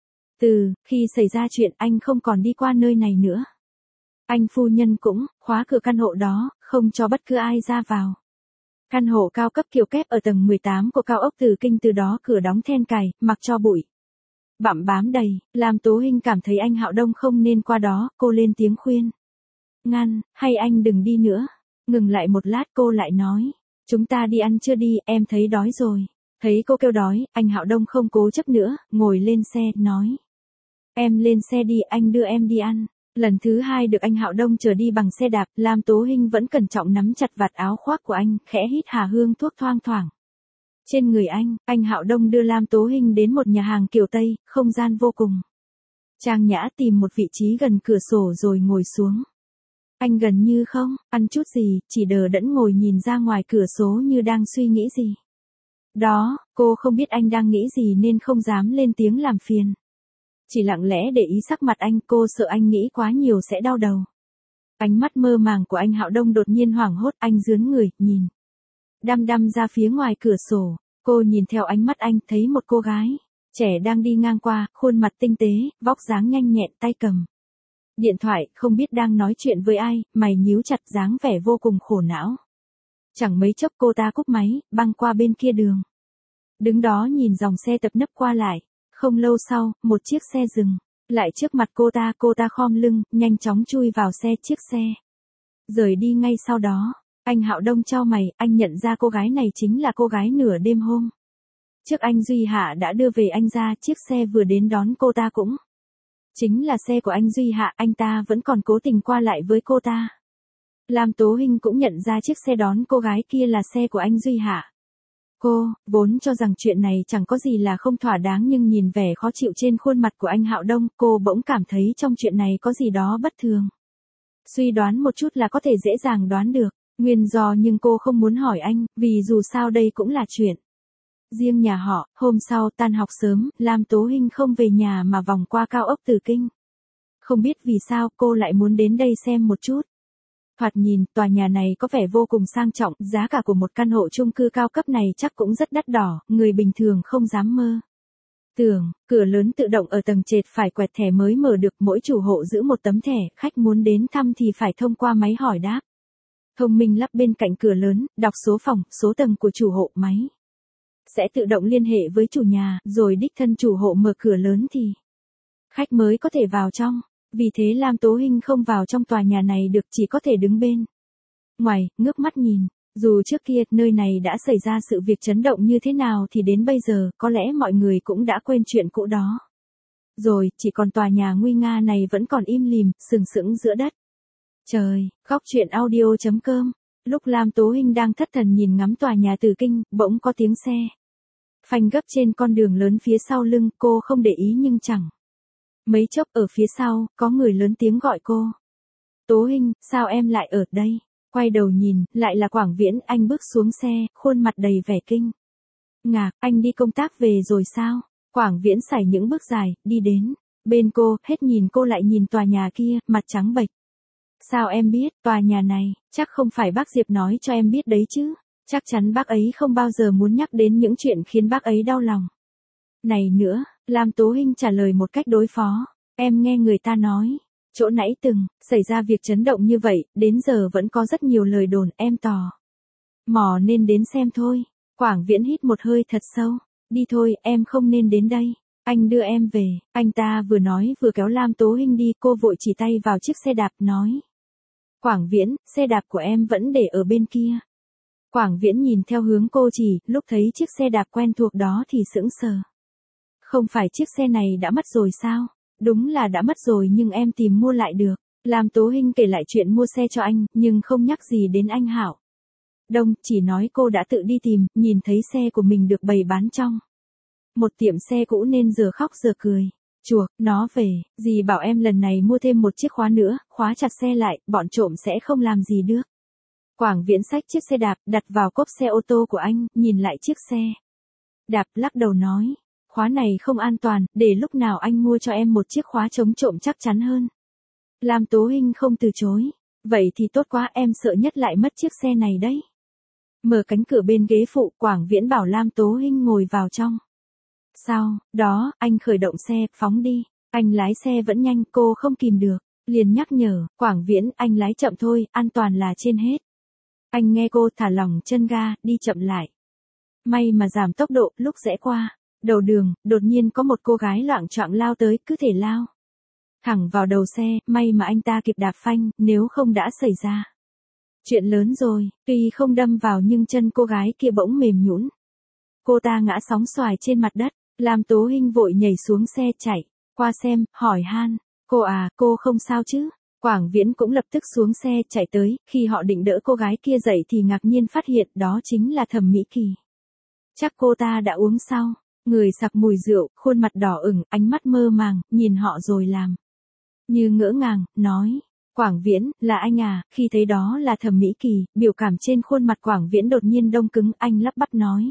Từ khi xảy ra chuyện anh không còn đi qua nơi này nữa. Anh phu nhân cũng khóa cửa căn hộ đó, không cho bất cứ ai ra vào. Căn hộ cao cấp kiểu kép ở tầng mười tám của cao ốc Từ Kinh, từ đó cửa đóng then cài, mặc cho bụi bặm bám đầy, làm Tố Hinh cảm thấy anh Hạo Đông không nên qua đó, cô lên tiếng khuyên. Ngăn, hay anh đừng đi nữa. Ngừng lại một lát cô lại nói, chúng ta đi ăn chưa đi, em thấy đói rồi. Thấy cô kêu đói, anh Hạo Đông không cố chấp nữa, ngồi lên xe, nói. Em lên xe đi, anh đưa em đi ăn. Lần thứ hai được anh Hạo Đông chở đi bằng xe đạp, Lam Tố Hinh vẫn cẩn trọng nắm chặt vạt áo khoác của anh, khẽ hít hà hương thuốc thoang thoảng. Trên người anh, anh Hạo Đông đưa Lam Tố Hinh đến một nhà hàng kiểu Tây, không gian vô cùng trang nhã, tìm một vị trí gần cửa sổ rồi ngồi xuống. Anh gần như không ăn chút gì, chỉ đờ đẫn ngồi nhìn ra ngoài cửa sổ như đang suy nghĩ gì. Đó, cô không biết anh đang nghĩ gì nên không dám lên tiếng làm phiền. Chỉ lặng lẽ để ý sắc mặt anh, cô sợ anh nghĩ quá nhiều sẽ đau đầu. Ánh mắt mơ màng của anh Hạo Đông đột nhiên hoảng hốt, anh dướn người, nhìn. Đăm đăm ra phía ngoài cửa sổ, cô nhìn theo ánh mắt anh, thấy một cô gái trẻ đang đi ngang qua, khuôn mặt tinh tế, vóc dáng nhanh nhẹn, tay cầm điện thoại, không biết đang nói chuyện với ai, mày nhíu chặt, dáng vẻ vô cùng khổ não. Chẳng mấy chốc cô ta cúp máy, băng qua bên kia đường. Đứng đó nhìn dòng xe tập nấp qua lại. Không lâu sau, một chiếc xe dừng lại trước mặt cô ta, cô ta khom lưng, nhanh chóng chui vào xe, chiếc xe rời đi ngay sau đó. Anh Hạo Đông chau mày, anh nhận ra cô gái này chính là cô gái nửa đêm hôm trước anh Duy Hạ đã đưa về anh ra, chiếc xe vừa đến đón cô ta cũng chính là xe của anh Duy Hạ, anh ta vẫn còn cố tình qua lại với cô ta. Lam Tố Hinh cũng nhận ra chiếc xe đón cô gái kia là xe của anh Duy Hạ. Cô, vốn cho rằng chuyện này chẳng có gì là không thỏa đáng, nhưng nhìn vẻ khó chịu trên khuôn mặt của anh Hạo Đông, cô bỗng cảm thấy trong chuyện này có gì đó bất thường. Suy đoán một chút là có thể dễ dàng đoán được nguyên do, nhưng cô không muốn hỏi anh, vì dù sao đây cũng là chuyện riêng nhà họ. Hôm sau tan học sớm, Lam Tố Hinh không về nhà mà vòng qua cao ốc Từ Kinh. Không biết vì sao cô lại muốn đến đây xem một chút. Thoạt nhìn, tòa nhà này có vẻ vô cùng sang trọng, giá cả của một căn hộ chung cư cao cấp này chắc cũng rất đắt đỏ, người bình thường không dám mơ tưởng. Cửa lớn tự động ở tầng trệt phải quẹt thẻ mới mở được, mỗi chủ hộ giữ một tấm thẻ, khách muốn đến thăm thì phải thông qua máy hỏi đáp thông minh lắp bên cạnh cửa lớn, đọc số phòng, số tầng của chủ hộ, máy sẽ tự động liên hệ với chủ nhà, rồi đích thân chủ hộ mở cửa lớn thì khách mới có thể vào trong. Vì thế Lam Tố Hinh không vào trong tòa nhà này được, chỉ có thể đứng bên ngoài, ngước mắt nhìn. Dù trước kia nơi này đã xảy ra sự việc chấn động như thế nào thì đến bây giờ, có lẽ mọi người cũng đã quên chuyện cũ đó rồi, chỉ còn tòa nhà nguy nga này vẫn còn im lìm, sừng sững giữa đất trời. Góc truyện audio chấm com. Lúc Lam Tố Hinh đang thất thần nhìn ngắm tòa nhà Từ Kinh, bỗng có tiếng xe phanh gấp trên con đường lớn phía sau lưng, cô không để ý nhưng chẳng mấy chốc ở phía sau, có người lớn tiếng gọi cô. Tố Hinh, sao em lại ở đây? Quay đầu nhìn, lại là Quảng Viễn, anh bước xuống xe, khuôn mặt đầy vẻ kinh ngạc, anh đi công tác về rồi sao? Quảng Viễn sải những bước dài, đi đến bên cô, hết nhìn cô lại nhìn tòa nhà kia, mặt trắng bệch. Sao em biết, tòa nhà này, chắc không phải bác Diệp nói cho em biết đấy chứ? Chắc chắn bác ấy không bao giờ muốn nhắc đến những chuyện khiến bác ấy đau lòng này nữa. Lam Tố Hinh trả lời một cách đối phó. Em nghe người ta nói, chỗ nãy từng xảy ra việc chấn động như vậy, đến giờ vẫn có rất nhiều lời đồn, em tò mò nên đến xem thôi. Quảng Viễn hít một hơi thật sâu. Đi thôi, em không nên đến đây. Anh đưa em về. Anh ta vừa nói vừa kéo Lam Tố Hinh đi, cô vội chỉ tay vào chiếc xe đạp, nói. Quảng Viễn, xe đạp của em vẫn để ở bên kia. Quảng Viễn nhìn theo hướng cô chỉ, lúc thấy chiếc xe đạp quen thuộc đó thì sững sờ. Không phải chiếc xe này đã mất rồi sao? Đúng là đã mất rồi nhưng em tìm mua lại được. Lam Tố Hinh kể lại chuyện mua xe cho anh, nhưng không nhắc gì đến anh Hạo Đông, chỉ nói cô đã tự đi tìm, nhìn thấy xe của mình được bày bán trong một tiệm xe cũ nên giờ khóc giờ cười. Chuộc nó về, dì bảo em lần này mua thêm một chiếc khóa nữa, khóa chặt xe lại, bọn trộm sẽ không làm gì được. Quảng Viễn xách chiếc xe đạp, đặt vào cốp xe ô tô của anh, nhìn lại chiếc xe đạp, lắc đầu nói. khóa này không an toàn, để lúc nào anh mua cho em một chiếc khóa chống trộm chắc chắn hơn. Lam Tố Hinh không từ chối. Vậy thì tốt quá, em sợ nhất lại mất chiếc xe này đấy. Mở cánh cửa bên ghế phụ, Quảng Viễn bảo Lam Tố Hinh ngồi vào trong. Sau đó, anh khởi động xe, phóng đi. Anh lái xe vẫn nhanh, cô không kìm được. Liền nhắc nhở, Quảng Viễn, anh lái chậm thôi, an toàn là trên hết. Anh nghe cô thả lỏng chân ga, đi chậm lại. May mà giảm tốc độ, lúc rẽ qua đầu đường, đột nhiên có một cô gái loạng choạng lao tới, cứ thể lao thẳng vào đầu xe, may mà anh ta kịp đạp phanh, nếu không đã xảy ra chuyện lớn rồi. Tuy không đâm vào nhưng chân cô gái kia bỗng mềm nhũn. Cô ta ngã sóng xoài trên mặt đất. Lam Tố Hinh vội nhảy xuống xe chạy qua xem, hỏi han, cô à, cô không sao chứ? Quảng Viễn cũng lập tức xuống xe chạy tới, khi họ định đỡ cô gái kia dậy thì ngạc nhiên phát hiện đó chính là Thẩm Mỹ Kỳ. Chắc cô ta đã uống sau, người sặc mùi rượu, khuôn mặt đỏ ửng, ánh mắt mơ màng, nhìn họ rồi làm như ngỡ ngàng, nói, Quảng Viễn, là anh à? Khi thấy đó là Thẩm Mỹ Kỳ, biểu cảm trên khuôn mặt Quảng Viễn đột nhiên đông cứng, anh lắp bắp nói,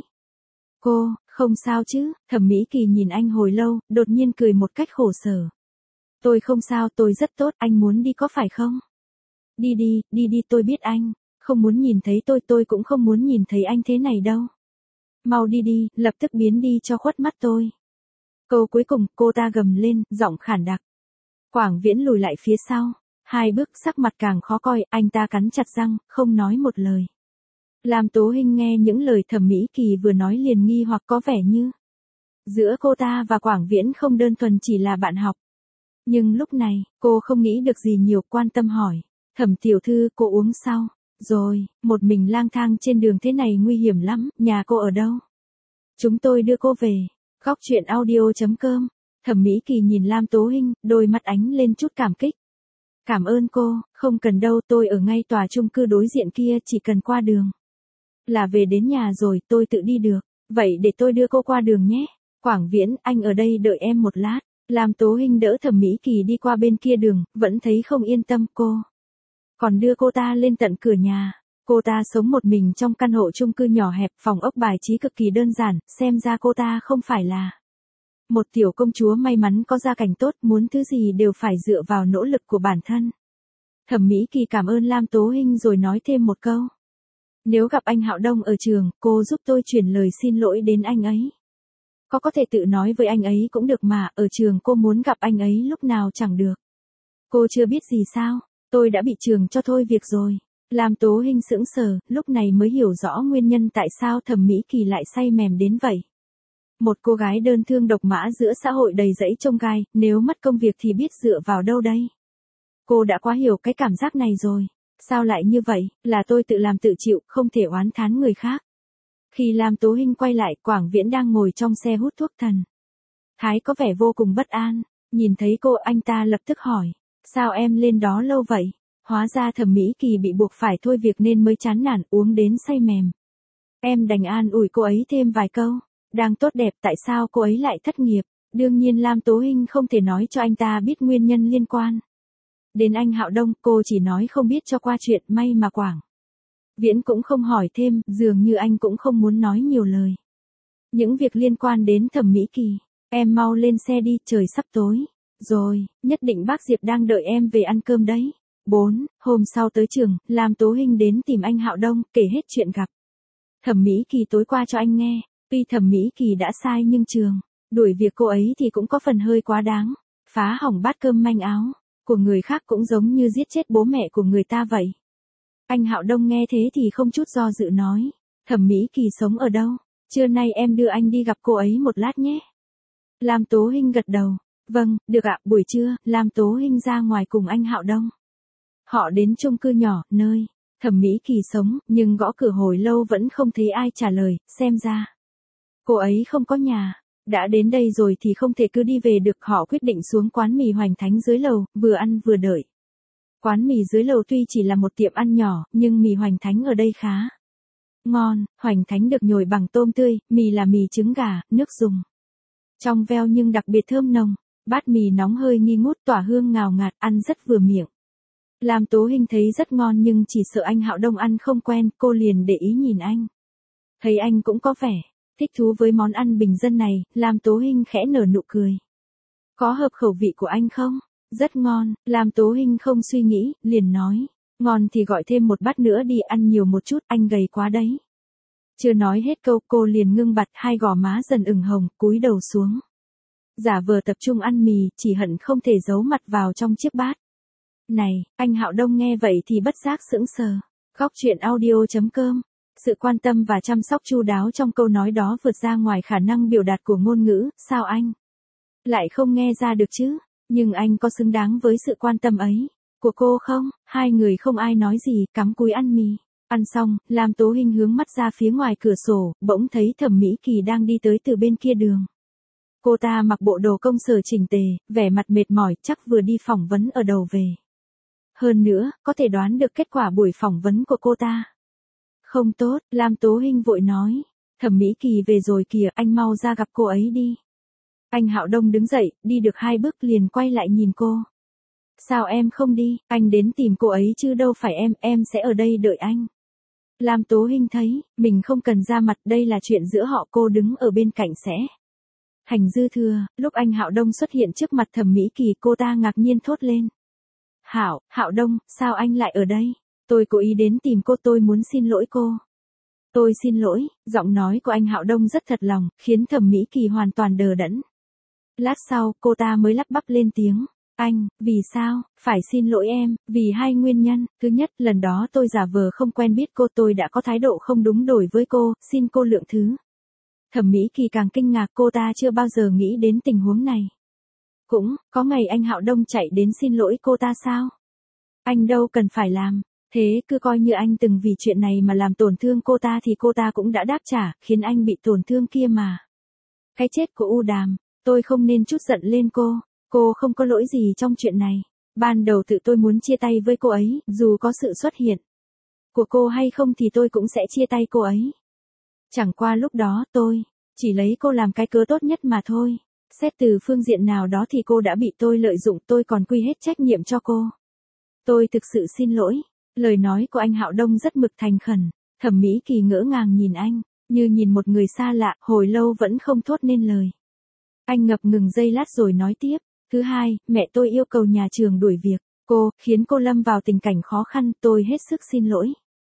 cô, không sao chứ? Thẩm Mỹ Kỳ nhìn anh hồi lâu, đột nhiên cười một cách khổ sở. Tôi không sao, tôi rất tốt, anh muốn đi có phải không? Đi đi, đi đi, tôi biết anh không muốn nhìn thấy tôi, tôi cũng không muốn nhìn thấy anh thế này đâu. Mau đi đi, lập tức biến đi cho khuất mắt tôi. Câu cuối cùng, cô ta gầm lên, giọng khản đặc. Quảng Viễn lùi lại phía sau, hai bước, sắc mặt càng khó coi, anh ta cắn chặt răng, không nói một lời. Lam Tố Hinh nghe những lời Thẩm Mỹ Kỳ vừa nói liền nghi hoặc, có vẻ như giữa cô ta và Quảng Viễn không đơn thuần chỉ là bạn học. Nhưng lúc này, cô không nghĩ được gì nhiều, quan tâm hỏi, Thẩm tiểu thư, cô uống sao? Rồi, một mình lang thang trên đường thế này nguy hiểm lắm, nhà cô ở đâu? Chúng tôi đưa cô về. Góc truyện audio chấm com. Thẩm Mỹ Kỳ nhìn Lam Tố Hinh, đôi mắt ánh lên chút cảm kích. Cảm ơn cô, không cần đâu, tôi ở ngay tòa chung cư đối diện kia, chỉ cần qua đường là về đến nhà rồi, tôi tự đi được. Vậy để tôi đưa cô qua đường nhé. Quảng Viễn, anh ở đây đợi em một lát. Lam Tố Hinh đỡ Thẩm Mỹ Kỳ đi qua bên kia đường, vẫn thấy không yên tâm, cô còn đưa cô ta lên tận cửa nhà. Cô ta sống một mình trong căn hộ chung cư nhỏ hẹp, phòng ốc bài trí cực kỳ đơn giản, xem ra cô ta không phải là một tiểu công chúa may mắn có gia cảnh tốt, muốn thứ gì đều phải dựa vào nỗ lực của bản thân. Thẩm Mỹ Kỳ cảm ơn Lam Tố Hinh rồi nói thêm một câu. Nếu gặp anh Hạo Đông ở trường, cô giúp tôi chuyển lời xin lỗi đến anh ấy. Có có thể tự nói với anh ấy cũng được mà, ở trường cô muốn gặp anh ấy lúc nào chẳng được. Cô chưa biết gì sao, tôi đã bị trường cho thôi việc rồi. Lam Tố Hinh sững sờ, lúc này mới hiểu rõ nguyên nhân tại sao Thẩm Mỹ Kỳ lại say mềm đến vậy. Một cô gái đơn thương độc mã giữa xã hội đầy rẫy chông gai, nếu mất công việc thì biết dựa vào đâu đây? Cô đã quá hiểu cái cảm giác này rồi. Sao lại như vậy, là tôi tự làm tự chịu, không thể oán thán người khác. Khi Lam Tố Hinh quay lại, Quảng Viễn đang ngồi trong xe hút thuốc thần thái có vẻ vô cùng bất an. Nhìn thấy cô, anh ta lập tức hỏi, sao em lên đó lâu vậy? Hóa ra Thẩm Mỹ Kỳ bị buộc phải thôi việc nên mới chán nản, uống đến say mềm. Em đành an ủi cô ấy thêm vài câu. Đang tốt đẹp, tại sao cô ấy lại thất nghiệp? Đương nhiên Lam Tố Hinh không thể nói cho anh ta biết nguyên nhân liên quan đến anh Hạo Đông, cô chỉ nói không biết cho qua chuyện, may mà Quảng Viễn cũng không hỏi thêm, dường như anh cũng không muốn nói nhiều lời. Những việc liên quan đến Thẩm Mỹ Kỳ, em mau lên xe đi, trời sắp tối rồi, nhất định bác Diệp đang đợi em về ăn cơm đấy. bốn. Hôm sau tới trường, Lam Tố Hinh đến tìm anh Hạo Đông, kể hết chuyện gặp Thẩm Mỹ Kỳ tối qua cho anh nghe. Tuy Thẩm Mỹ Kỳ đã sai nhưng trường đuổi việc cô ấy thì cũng có phần hơi quá đáng. Phá hỏng bát cơm manh áo của người khác cũng giống như giết chết bố mẹ của người ta vậy. Anh Hạo Đông nghe thế thì không chút do dự nói, Thẩm Mỹ Kỳ sống ở đâu? Trưa nay em đưa anh đi gặp cô ấy một lát nhé. Lam Tố Hinh gật đầu, vâng, được ạ. Buổi trưa, Lam Tố Hinh ra ngoài cùng anh Hạo Đông. Họ đến chung cư nhỏ, nơi Thẩm Mỹ Kỳ sống, nhưng gõ cửa hồi lâu vẫn không thấy ai trả lời, xem ra cô ấy không có nhà. Đã đến đây rồi thì không thể cứ đi về được, họ quyết định xuống quán mì Hoành Thánh dưới lầu, vừa ăn vừa đợi. Quán mì dưới lầu tuy chỉ là một tiệm ăn nhỏ, nhưng mì Hoành Thánh ở đây khá ngon. Hoành Thánh được nhồi bằng tôm tươi, mì là mì trứng gà, nước dùng trong veo nhưng đặc biệt thơm nồng. Bát mì nóng hơi nghi ngút, tỏa hương ngào ngạt, ăn rất vừa miệng. Lam Tố Hinh thấy rất ngon nhưng chỉ sợ anh Hạo Đông ăn không quen, cô liền để ý nhìn anh. Thấy anh cũng có vẻ Thích thú với món ăn bình dân này, Lam Tố Hinh khẽ nở nụ cười. Có hợp khẩu vị của anh không? Rất ngon, Lam Tố Hinh không suy nghĩ, liền nói. Ngon thì gọi thêm một bát nữa đi, ăn nhiều một chút, anh gầy quá đấy. Chưa nói hết câu cô liền ngưng bặt, hai gò má dần ửng hồng, cúi đầu xuống. Giả vờ tập trung ăn mì, chỉ hận không thể giấu mặt vào trong chiếc bát. Này, anh Hạo Đông nghe vậy thì bất giác sững sờ. Góc truyện audio chấm com. Sự quan tâm và chăm sóc chu đáo trong câu nói đó vượt ra ngoài khả năng biểu đạt của ngôn ngữ, sao anh lại không nghe ra được chứ? Nhưng anh có xứng đáng với sự quan tâm ấy của cô không? Hai người không ai nói gì, cắm cúi ăn mì. Ăn xong, Lam Tố Hinh hướng mắt ra phía ngoài cửa sổ, bỗng thấy Thẩm Mỹ Kỳ đang đi tới từ bên kia đường. Cô ta mặc bộ đồ công sở chỉnh tề, vẻ mặt mệt mỏi, chắc vừa đi phỏng vấn ở đầu về. Hơn nữa, có thể đoán được kết quả buổi phỏng vấn của cô ta. Không tốt, Lam Tố Hinh vội nói. Thẩm Mỹ Kỳ về rồi kìa, anh mau ra gặp cô ấy đi. Anh Hạo Đông đứng dậy, đi được hai bước liền quay lại nhìn cô. Sao em không đi, anh đến tìm cô ấy chứ đâu phải em, em sẽ ở đây đợi anh. Lam Tố Hinh thấy, mình không cần ra mặt, đây là chuyện giữa họ, cô đứng ở bên cạnh sẽ hành dư thừa. Lúc anh Hạo Đông xuất hiện trước mặt Thẩm Mỹ Kỳ, cô ta ngạc nhiên thốt lên. Hạo, Hạo Đông, sao anh lại ở đây? Tôi cố ý đến tìm cô, tôi muốn xin lỗi cô. Tôi xin lỗi, giọng nói của anh Hạo Đông rất thật lòng, khiến Thẩm Mỹ Kỳ hoàn toàn đờ đẫn. Lát sau, cô ta mới lắp bắp lên tiếng. Anh, vì sao, phải xin lỗi em, vì hai nguyên nhân. Thứ nhất, lần đó tôi giả vờ không quen biết cô, tôi đã có thái độ không đúng đối với cô, xin cô lượng thứ. Thẩm Mỹ Kỳ càng kinh ngạc, cô ta chưa bao giờ nghĩ đến tình huống này. Cũng, có ngày anh Hạo Đông chạy đến xin lỗi cô ta sao? Anh đâu cần phải làm. Thế cứ coi như anh từng vì chuyện này mà làm tổn thương cô ta thì cô ta cũng đã đáp trả, khiến anh bị tổn thương kia mà. Cái chết của U Đàm, tôi không nên trút giận lên cô. Cô không có lỗi gì trong chuyện này. Ban đầu tự tôi muốn chia tay với cô ấy, dù có sự xuất hiện của cô hay không thì tôi cũng sẽ chia tay cô ấy. Chẳng qua lúc đó tôi chỉ lấy cô làm cái cớ tốt nhất mà thôi. Xét từ phương diện nào đó thì cô đã bị tôi lợi dụng, tôi còn quy hết trách nhiệm cho cô. Tôi thực sự xin lỗi. Lời nói của anh Hạo Đông rất mực thành khẩn. Thẩm Mỹ Kỳ ngỡ ngàng nhìn anh, như nhìn một người xa lạ, hồi lâu vẫn không thốt nên lời. Anh ngập ngừng giây lát rồi nói tiếp. Thứ hai, mẹ tôi yêu cầu nhà trường đuổi việc cô, khiến cô lâm vào tình cảnh khó khăn, tôi hết sức xin lỗi.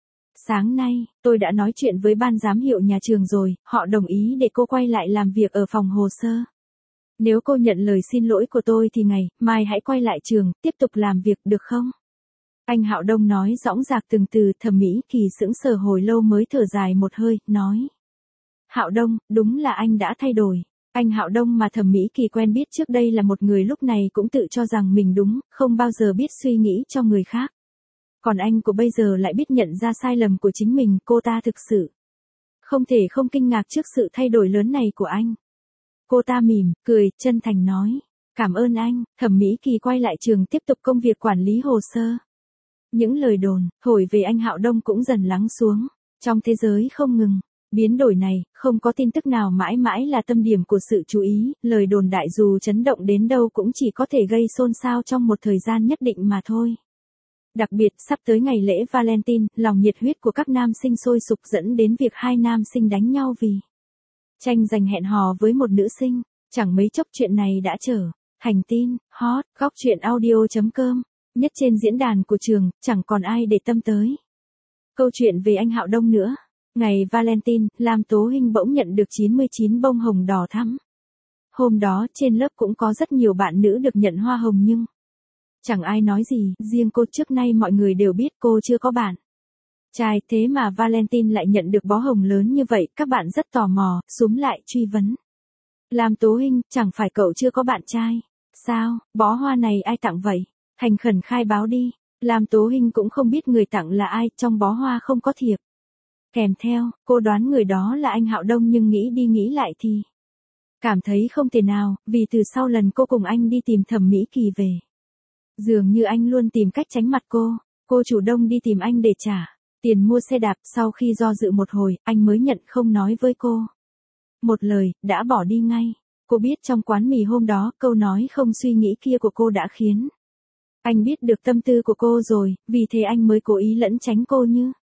Sáng nay, tôi đã nói chuyện với ban giám hiệu nhà trường rồi, họ đồng ý để cô quay lại làm việc ở phòng hồ sơ. Nếu cô nhận lời xin lỗi của tôi thì ngày mai hãy quay lại trường, tiếp tục làm việc được không? Anh Hạo Đông nói dõng dạc từng từ. Thẩm Mỹ Kỳ sững sờ hồi lâu mới thở dài một hơi, nói. Hạo Đông, đúng là anh đã thay đổi. Anh Hạo Đông mà Thẩm Mỹ Kỳ quen biết trước đây là một người lúc này cũng tự cho rằng mình đúng, không bao giờ biết suy nghĩ cho người khác. Còn anh của bây giờ lại biết nhận ra sai lầm của chính mình, cô ta thực sự không thể không kinh ngạc trước sự thay đổi lớn này của anh. Cô ta mỉm, cười, chân thành nói. Cảm ơn anh. Thẩm Mỹ Kỳ quay lại trường tiếp tục công việc quản lý hồ sơ. Những lời đồn, thổi về anh Hạo Đông cũng dần lắng xuống. Trong thế giới không ngừng biến đổi này, không có tin tức nào mãi mãi là tâm điểm của sự chú ý, lời đồn đại dù chấn động đến đâu cũng chỉ có thể gây xôn xao trong một thời gian nhất định mà thôi. Đặc biệt, sắp tới ngày lễ Valentine, lòng nhiệt huyết của các nam sinh sôi sục dẫn đến việc hai nam sinh đánh nhau vì tranh giành hẹn hò với một nữ sinh. Chẳng mấy chốc chuyện này đã trở thành tin hot. Góc truyện audio chấm com. Nhất trên diễn đàn của trường, chẳng còn ai để tâm tới câu chuyện về anh Hạo Đông nữa. Ngày Valentine, Lam Tố Hinh bỗng nhận được chín mươi chín bông hồng đỏ thắm. Hôm đó trên lớp cũng có rất nhiều bạn nữ được nhận hoa hồng nhưng chẳng ai nói gì, riêng cô trước nay mọi người đều biết cô chưa có bạn trai, thế mà Valentine lại nhận được bó hồng lớn như vậy, các bạn rất tò mò, xúm lại truy vấn. Lam Tố Hinh, chẳng phải cậu chưa có bạn trai? Sao, bó hoa này ai tặng vậy? Thành khẩn khai báo đi. Lam Tố Hinh cũng không biết người tặng là ai, trong bó hoa không có thiệp kèm theo, cô đoán người đó là anh Hạo Đông nhưng nghĩ đi nghĩ lại thì cảm thấy không thể nào, vì từ sau lần cô cùng anh đi tìm Thẩm Mỹ Kỳ về, dường như anh luôn tìm cách tránh mặt cô. Cô chủ động đi tìm anh để trả tiền mua xe đạp, sau khi do dự một hồi, anh mới nhận không nói với cô một lời, đã bỏ đi ngay. Cô biết trong quán mì hôm đó, câu nói không suy nghĩ kia của cô đã khiến anh biết được tâm tư của cô rồi, vì thế anh mới cố ý lẩn tránh cô như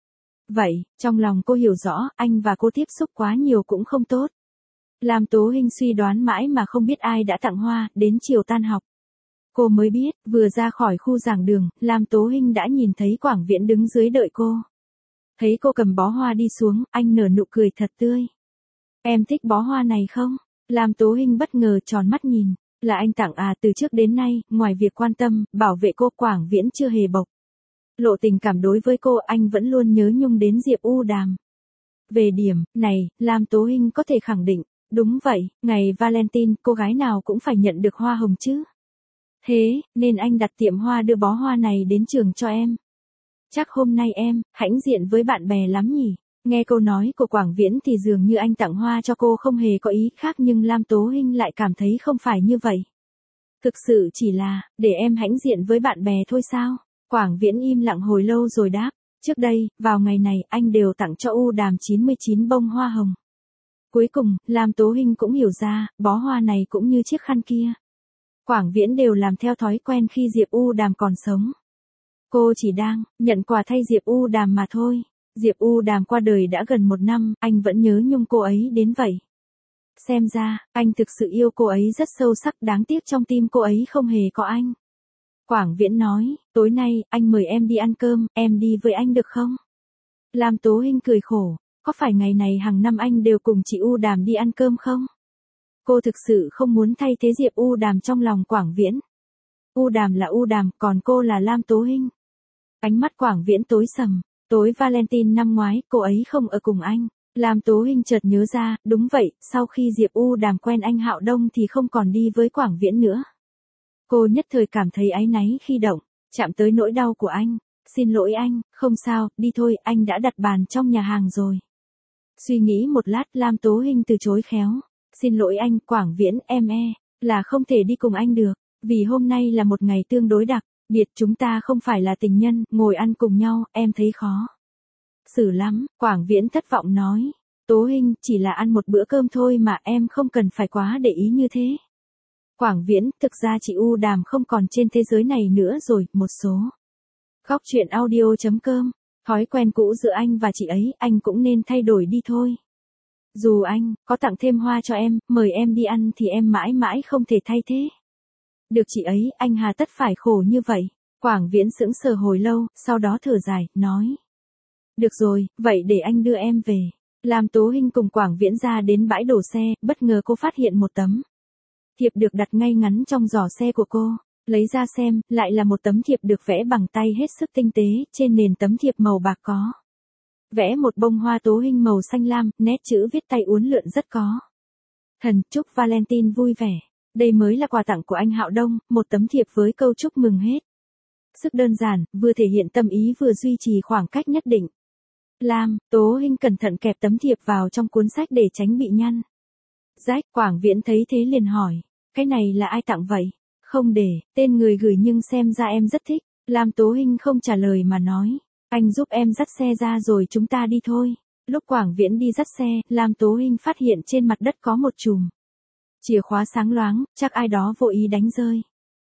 Vậy, trong lòng cô hiểu rõ, anh và cô tiếp xúc quá nhiều cũng không tốt. Lam Tố Hinh suy đoán mãi mà không biết ai đã tặng hoa, đến chiều tan học. Cô mới biết, vừa ra khỏi khu giảng đường, Lam Tố Hinh đã nhìn thấy Quảng Viễn đứng dưới đợi cô. Thấy cô cầm bó hoa đi xuống, anh nở nụ cười thật tươi. Em thích bó hoa này không? Lam Tố Hinh bất ngờ tròn mắt nhìn. Là anh tặng à, từ trước đến nay, ngoài việc quan tâm, bảo vệ cô, Quảng Viễn chưa hề bộc lộ tình cảm đối với cô, anh vẫn luôn nhớ nhung đến Diệp U Đàm. Về điểm này, Lam Tố Hinh có thể khẳng định, đúng vậy, ngày Valentine, cô gái nào cũng phải nhận được hoa hồng chứ. Thế, nên anh đặt tiệm hoa đưa bó hoa này đến trường cho em. Chắc hôm nay em, hãnh diện với bạn bè lắm nhỉ. Nghe câu nói của Quảng Viễn thì dường như anh tặng hoa cho cô không hề có ý khác, nhưng Lam Tố Hinh lại cảm thấy không phải như vậy. Thực sự chỉ là, để em hãnh diện với bạn bè thôi sao? Quảng Viễn im lặng hồi lâu rồi đáp, trước đây, vào ngày này, anh đều tặng cho U Đàm chín mươi chín bông hoa hồng. Cuối cùng, Lam Tố Hinh cũng hiểu ra, bó hoa này cũng như chiếc khăn kia. Quảng Viễn đều làm theo thói quen khi Diệp U Đàm còn sống. Cô chỉ đang nhận quà thay Diệp U Đàm mà thôi. Diệp U Đàm qua đời đã gần một năm, anh vẫn nhớ nhung cô ấy đến vậy. Xem ra, anh thực sự yêu cô ấy rất sâu sắc, đáng tiếc trong tim cô ấy không hề có anh. Quảng Viễn nói, tối nay, anh mời em đi ăn cơm, em đi với anh được không? Lam Tố Hinh cười khổ, có phải ngày này hàng năm anh đều cùng chị U Đàm đi ăn cơm không? Cô thực sự không muốn thay thế Diệp U Đàm trong lòng Quảng Viễn. U Đàm là U Đàm, còn cô là Lam Tố Hinh. Ánh mắt Quảng Viễn tối sầm, tối Valentine năm ngoái, cô ấy không ở cùng anh. Lam Tố Hinh chợt nhớ ra, đúng vậy, sau khi Diệp U Đàm quen anh Hạo Đông thì không còn đi với Quảng Viễn nữa. Cô nhất thời cảm thấy áy náy khi động, chạm tới nỗi đau của anh. Xin lỗi anh, không sao, đi thôi, anh đã đặt bàn trong nhà hàng rồi. Suy nghĩ một lát, Lam Tố Hinh từ chối khéo. Xin lỗi anh, Quảng Viễn, em e, là không thể đi cùng anh được, vì hôm nay là một ngày tương đối đặc biệt, chúng ta không phải là tình nhân, ngồi ăn cùng nhau, em thấy khó xử lắm. Quảng Viễn thất vọng nói, Tố Hinh, chỉ là ăn một bữa cơm thôi mà, em không cần phải quá để ý như thế. Quảng Viễn, thực ra chị U Đàm không còn trên thế giới này nữa rồi, một số. Góc truyện audio chấm com, thói quen cũ giữa anh và chị ấy, anh cũng nên thay đổi đi thôi. Dù anh có tặng thêm hoa cho em, mời em đi ăn thì em mãi mãi không thể thay thế. Được chị ấy, anh hà tất phải khổ như vậy. Quảng Viễn sững sờ hồi lâu, sau đó thở dài, nói. Được rồi, vậy để anh đưa em về. Lam Tố Hinh cùng Quảng Viễn ra đến bãi đổ xe, bất ngờ cô phát hiện một tấm thiệp được đặt ngay ngắn trong giỏ xe của cô. Lấy ra xem, lại là một tấm thiệp được vẽ bằng tay hết sức tinh tế, trên nền tấm thiệp màu bạc có vẽ một bông hoa Tố Hinh màu xanh lam, nét chữ viết tay uốn lượn rất có thần, chúc Valentine vui vẻ. Đây mới là quà tặng của anh Hạo Đông, một tấm thiệp với câu chúc mừng hết sức đơn giản, vừa thể hiện tâm ý vừa duy trì khoảng cách nhất định. Lam Tố Hinh cẩn thận kẹp tấm thiệp vào trong cuốn sách để tránh bị nhăn rách. Quảng Viễn thấy thế liền hỏi, cái này là ai tặng vậy? Không để tên người gửi nhưng xem ra em rất thích. Lam Tố Hinh không trả lời mà nói, anh giúp em dắt xe ra rồi chúng ta đi thôi. Lúc Quảng Viễn đi dắt xe, Lam Tố Hinh phát hiện trên mặt đất có một chùm chìa khóa sáng loáng, chắc ai đó vô ý đánh rơi.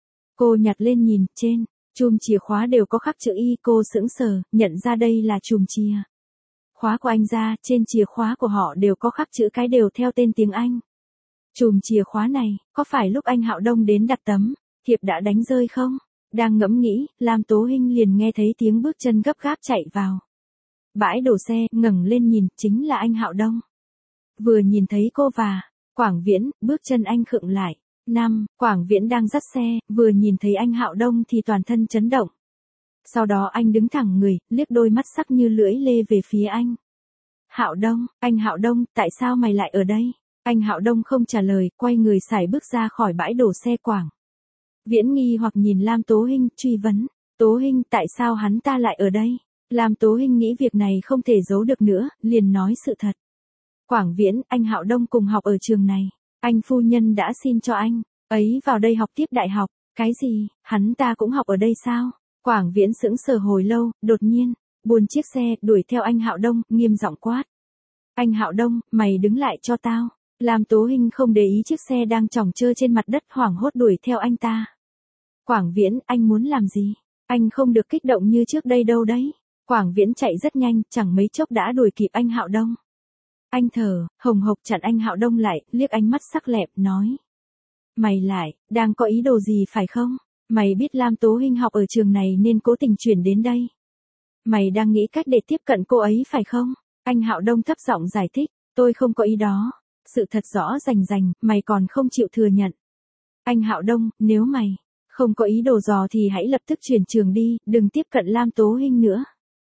Cô nhặt lên nhìn, trên chùm chìa khóa đều có khắc chữ Y, cô sững sờ, nhận ra đây là chùm chìa khóa của anh ra, trên chìa khóa của họ đều có khắc chữ cái đều theo tên tiếng Anh. Chùm chìa khóa này, có phải lúc anh Hạo Đông đến đặt tấm thiệp đã đánh rơi không? Đang ngẫm nghĩ, Lam Tố Hinh liền nghe thấy tiếng bước chân gấp gáp chạy vào bãi đổ xe, ngẩng lên nhìn, chính là anh Hạo Đông. Vừa nhìn thấy cô và Quảng Viễn, bước chân anh khựng lại. Năm, Quảng Viễn đang dắt xe, vừa nhìn thấy anh Hạo Đông thì toàn thân chấn động. Sau đó anh đứng thẳng người, liếc đôi mắt sắc như lưỡi lê về phía anh. Hạo Đông, anh Hạo Đông, tại sao mày lại ở đây? Anh Hạo Đông không trả lời, quay người sải bước ra khỏi bãi đổ xe. Quảng Viễn nghi hoặc nhìn Lam Tố Hinh, truy vấn, Tố Hinh, tại sao hắn ta lại ở đây? Lam Tố Hinh nghĩ việc này không thể giấu được nữa, liền nói sự thật. Quảng Viễn, anh Hạo Đông cùng học ở trường này. Anh phu nhân đã xin cho anh ấy vào đây học tiếp đại học. Cái gì, hắn ta cũng học ở đây sao? Quảng Viễn sững sờ hồi lâu, đột nhiên buồn chiếc xe, đuổi theo anh Hạo Đông, nghiêm giọng quát. Anh Hạo Đông, mày đứng lại cho tao. Lam Tố Hinh không để ý chiếc xe đang chỏng chơ trên mặt đất, hoảng hốt đuổi theo anh ta. Quảng Viễn, anh muốn làm gì? Anh không được kích động như trước đây đâu đấy. Quảng Viễn chạy rất nhanh, chẳng mấy chốc đã đuổi kịp anh Hạo Đông. Anh thở hồng hộc chặn anh Hạo Đông lại, liếc ánh mắt sắc lẹm, nói. Mày lại, đang có ý đồ gì phải không? Mày biết Lam Tố Hinh học ở trường này nên cố tình chuyển đến đây. Mày đang nghĩ cách để tiếp cận cô ấy phải không? Anh Hạo Đông thấp giọng giải thích, tôi không có ý đó. Sự thật rõ rành rành, mày còn không chịu thừa nhận. Anh Hạo Đông, nếu mày không có ý đồ dò thì hãy lập tức chuyển trường đi, đừng tiếp cận Lam Tố Hinh nữa.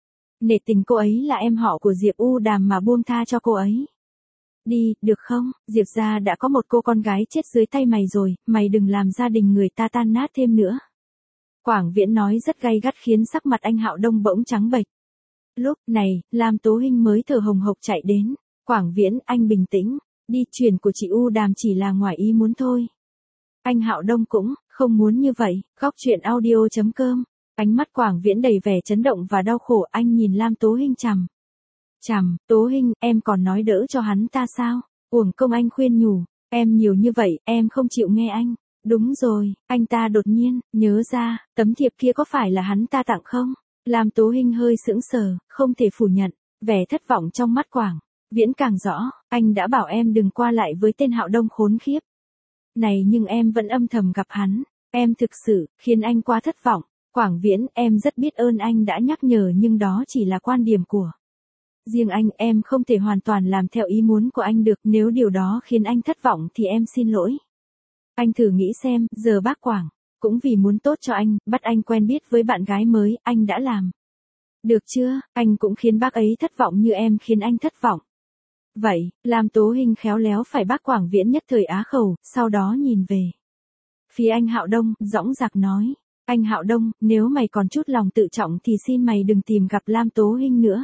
Nể tình cô ấy là em họ của Diệp U Đàm mà buông tha cho cô ấy. Đi, được không? Diệp gia đã có một cô con gái chết dưới tay mày rồi, mày đừng làm gia đình người ta tan nát thêm nữa. Quảng Viễn nói rất gay gắt khiến sắc mặt anh Hạo Đông bỗng trắng bệch. Lúc này, Lam Tố Hinh mới thở hồng hộc chạy đến. Quảng Viễn, anh bình tĩnh, đi, chuyển của chị U Đàm chỉ là ngoài ý muốn thôi. Anh Hạo Đông cũng không muốn như vậy. Góc truyện audio chấm com. Ánh mắt Quảng Viễn đầy vẻ chấn động và đau khổ, anh nhìn Lam Tố Hinh chằm chằm. Tố Hinh, em còn nói đỡ cho hắn ta sao? Uổng công anh khuyên nhủ, em nhiều như vậy, em không chịu nghe anh. Đúng rồi, anh ta đột nhiên nhớ ra, tấm thiệp kia có phải là hắn ta tặng không? Lam Tố Hinh hơi sững sờ, không thể phủ nhận, vẻ thất vọng trong mắt Quảng Viễn càng rõ, anh đã bảo em đừng qua lại với tên Hạo Đông khốn khiếp này nhưng em vẫn âm thầm gặp hắn, em thực sự khiến anh quá thất vọng. Quảng Viễn, em rất biết ơn anh đã nhắc nhở nhưng đó chỉ là quan điểm của riêng anh, em không thể hoàn toàn làm theo ý muốn của anh được, nếu điều đó khiến anh thất vọng thì em xin lỗi. Anh thử nghĩ xem, giờ bác Quảng cũng vì muốn tốt cho anh, bắt anh quen biết với bạn gái mới, anh đã làm được chưa? Anh cũng khiến bác ấy thất vọng như em khiến anh thất vọng. Vậy, Lam Tố Hinh khéo léo phải bác Quảng Viễn nhất thời á khẩu, sau đó nhìn về phía anh Hạo Đông, dõng dạc nói. Anh Hạo Đông, nếu mày còn chút lòng tự trọng thì xin mày đừng tìm gặp Lam Tố Hinh nữa.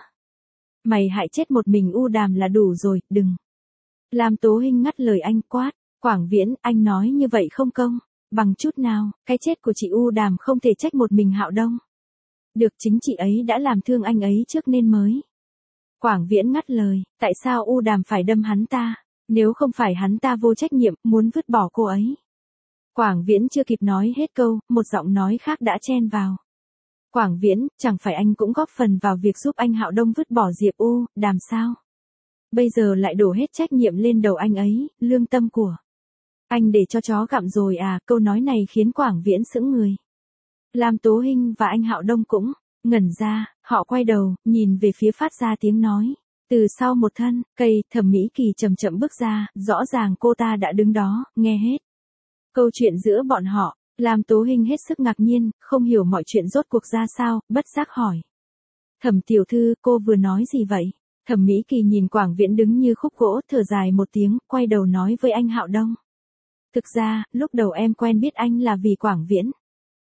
Mày hại chết một mình U Đàm là đủ rồi, đừng. Lam Tố Hinh ngắt lời anh, quát. Quảng Viễn, anh nói như vậy không công bằng chút nào, cái chết của chị U Đàm không thể trách một mình Hạo Đông. Được, chính chị ấy đã làm thương anh ấy trước nên mới. Quảng Viễn ngắt lời, tại sao U Đàm phải đâm hắn ta? Nếu không phải hắn ta vô trách nhiệm, muốn vứt bỏ cô ấy. Quảng Viễn chưa kịp nói hết câu, một giọng nói khác đã chen vào. Quảng Viễn, chẳng phải anh cũng góp phần vào việc giúp anh Hạo Đông vứt bỏ Diệp U Đàm sao? Bây giờ lại đổ hết trách nhiệm lên đầu anh ấy, lương tâm của anh để cho chó gặm rồi à? Câu nói này khiến Quảng Viễn sững người. Lam Tố Hinh và anh Hạo Đông cũng ngẩn ra, họ quay đầu, nhìn về phía phát ra tiếng nói. Từ sau một thân cây, Thẩm Mỹ Kỳ chậm chậm bước ra, rõ ràng cô ta đã đứng đó, nghe hết câu chuyện giữa bọn họ. Lam Tố Hinh hết sức ngạc nhiên, không hiểu mọi chuyện rốt cuộc ra sao, bất giác hỏi. Thẩm tiểu thư, cô vừa nói gì vậy? Thẩm Mỹ Kỳ nhìn Quảng Viễn đứng như khúc gỗ, thở dài một tiếng, quay đầu nói với anh Hạo Đông. Thực ra, lúc đầu em quen biết anh là vì Quảng Viễn.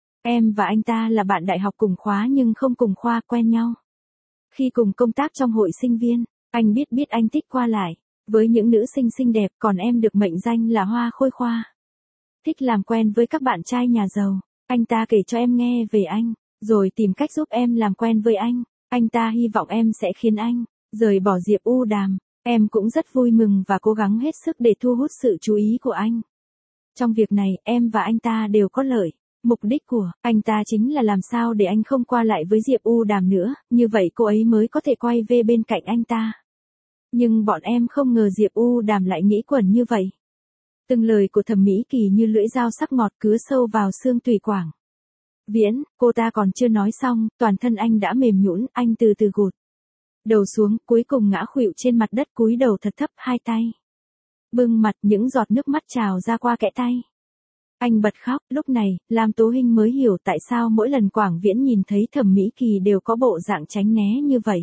Em và anh ta là bạn đại học cùng khóa nhưng không cùng khoa, quen nhau khi cùng công tác trong hội sinh viên. Anh biết biết anh thích qua lại với những nữ sinh xinh đẹp, còn em được mệnh danh là Hoa Khôi Khoa. Thích làm quen với các bạn trai nhà giàu. Anh ta kể cho em nghe về anh, rồi tìm cách giúp em làm quen với anh. Anh ta hy vọng em sẽ khiến anh rời bỏ Diệp U Đàm. Em cũng rất vui mừng và cố gắng hết sức để thu hút sự chú ý của anh. Trong việc này, em và anh ta đều có lợi. Mục đích của anh ta chính là làm sao để anh không qua lại với Diệp U Đàm nữa, như vậy cô ấy mới có thể quay về bên cạnh anh ta. Nhưng bọn em không ngờ Diệp U Đàm lại nghĩ quẩn như vậy. Từng lời của Thẩm Mỹ Kỳ như lưỡi dao sắc ngọt cứa sâu vào xương tủy Quảng Viễn. Cô ta còn chưa nói xong, toàn thân anh đã mềm nhũn, anh từ từ gục đầu xuống, cuối cùng ngã khuỵu trên mặt đất, cúi đầu thật thấp, hai tay bưng mặt, những giọt nước mắt trào ra qua kẽ tay. Anh bật khóc. Lúc này, Lam Tố Hinh mới hiểu tại sao mỗi lần Quảng Viễn nhìn thấy Thẩm Mỹ Kỳ đều có bộ dạng tránh né như vậy.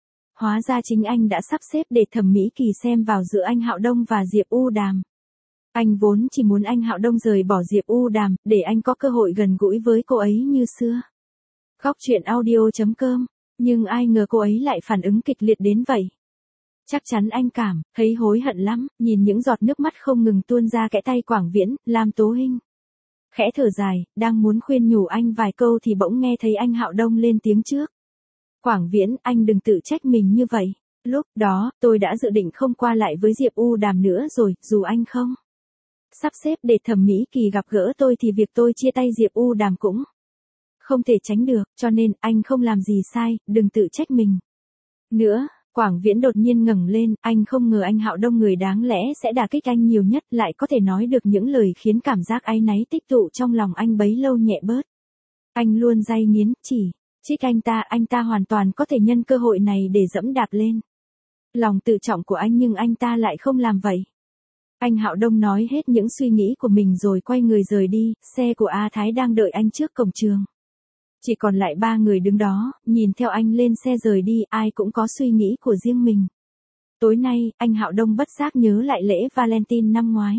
Hóa ra chính anh đã sắp xếp để Thẩm Mỹ Kỳ xem vào giữa anh Hạo Đông và Diệp U Đàm. Anh vốn chỉ muốn anh Hạo Đông rời bỏ Diệp U Đàm, để anh có cơ hội gần gũi với cô ấy như xưa. Góc truyện audio chấm com. Nhưng ai ngờ cô ấy lại phản ứng kịch liệt đến vậy. Chắc chắn anh cảm thấy hối hận lắm, nhìn những giọt nước mắt không ngừng tuôn ra kẽ tay Quảng Viễn. Lam Tố Hinh khẽ thở dài, đang muốn khuyên nhủ anh vài câu thì bỗng nghe thấy anh Hạo Đông lên tiếng trước. Quảng Viễn, anh đừng tự trách mình như vậy. Lúc đó, tôi đã dự định không qua lại với Diệp U Đàm nữa rồi, dù anh không sắp xếp để Thẩm Mỹ Kỳ gặp gỡ tôi thì việc tôi chia tay Diệp U Đàm cũng không thể tránh được, cho nên anh không làm gì sai, đừng tự trách mình. Nữa, Quảng Viễn đột nhiên ngẩng lên, anh không ngờ anh Hạo Đông người đáng lẽ sẽ đả kích anh nhiều nhất lại có thể nói được những lời khiến cảm giác áy náy tích tụ trong lòng anh bấy lâu nhẹ bớt. Anh luôn day nghiến, chỉ trích anh ta, anh ta hoàn toàn có thể nhân cơ hội này để dẫm đạp lên lòng tự trọng của anh nhưng anh ta lại không làm vậy. Anh Hạo Đông nói hết những suy nghĩ của mình rồi quay người rời đi, xe của A Thái đang đợi anh trước cổng trường. Chỉ còn lại ba người đứng đó, nhìn theo anh lên xe rời đi, ai cũng có suy nghĩ của riêng mình. Tối nay, anh Hạo Đông bất giác nhớ lại lễ Valentine năm ngoái.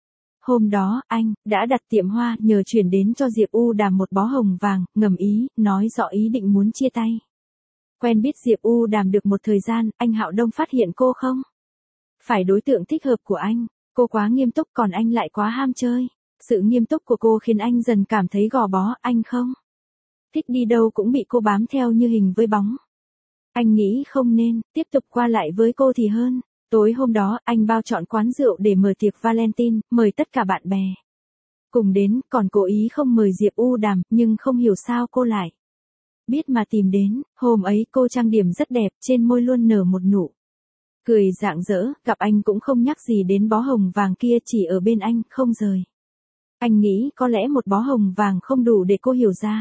Hôm đó, anh đã đặt tiệm hoa nhờ chuyển đến cho Diệp U Đàm một bó hồng vàng, ngầm ý, nói rõ ý định muốn chia tay. Quen biết Diệp U Đàm được một thời gian, anh Hạo Đông phát hiện cô không phải đối tượng thích hợp của anh. Cô quá nghiêm túc còn anh lại quá ham chơi. Sự nghiêm túc của cô khiến anh dần cảm thấy gò bó, anh không thích đi đâu cũng bị cô bám theo như hình với bóng. Anh nghĩ không nên tiếp tục qua lại với cô thì hơn. Tối hôm đó, anh bao trọn quán rượu để mở tiệc Valentine, mời tất cả bạn bè cùng đến, còn cố ý không mời Diệp U Đàm, nhưng không hiểu sao cô lại biết mà tìm đến. Hôm ấy cô trang điểm rất đẹp, trên môi luôn nở một nụ cười rạng rỡ, gặp anh cũng không nhắc gì đến bó hồng vàng kia, chỉ ở bên anh, không rời. Anh nghĩ có lẽ một bó hồng vàng không đủ để cô hiểu ra.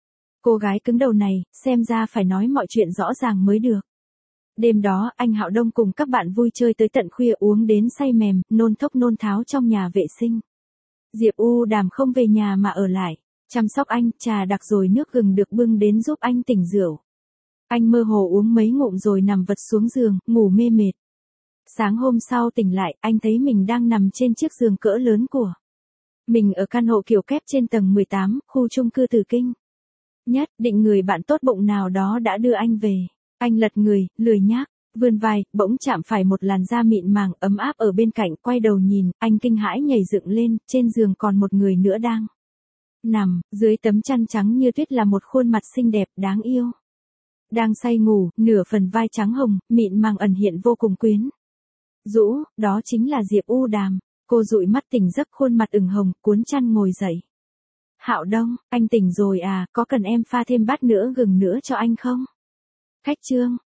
Cô gái cứng đầu này, xem ra phải nói mọi chuyện rõ ràng mới được. Đêm đó, anh Hạo Đông cùng các bạn vui chơi tới tận khuya, uống đến say mềm, nôn thốc nôn tháo trong nhà vệ sinh. Diệp U Đàm không về nhà mà ở lại, chăm sóc anh, trà đặc rồi nước gừng được bưng đến giúp anh tỉnh rượu. Anh mơ hồ uống mấy ngụm rồi nằm vật xuống giường, ngủ mê mệt. Sáng hôm sau tỉnh lại, anh thấy mình đang nằm trên chiếc giường cỡ lớn của mình ở căn hộ kiểu kép trên tầng mười tám, khu chung cư Từ Kinh. Nhất định người bạn tốt bụng nào đó đã đưa anh về. Anh lật người, lười nhác, vươn vai, bỗng chạm phải một làn da mịn màng ấm áp ở bên cạnh, quay đầu nhìn, anh kinh hãi nhảy dựng lên, trên giường còn một người nữa đang nằm, dưới tấm chăn trắng như tuyết là một khuôn mặt xinh đẹp, đáng yêu. Đang say ngủ, nửa phần vai trắng hồng, mịn màng ẩn hiện vô cùng quyến rũ, đó chính là Diệp U Đàm. Cô dụi mắt tỉnh giấc, khuôn mặt ửng hồng, cuốn chăn ngồi dậy. Hạo Đông, anh tỉnh rồi à, có cần em pha thêm bát nữa gừng nữa cho anh không? Khách trương.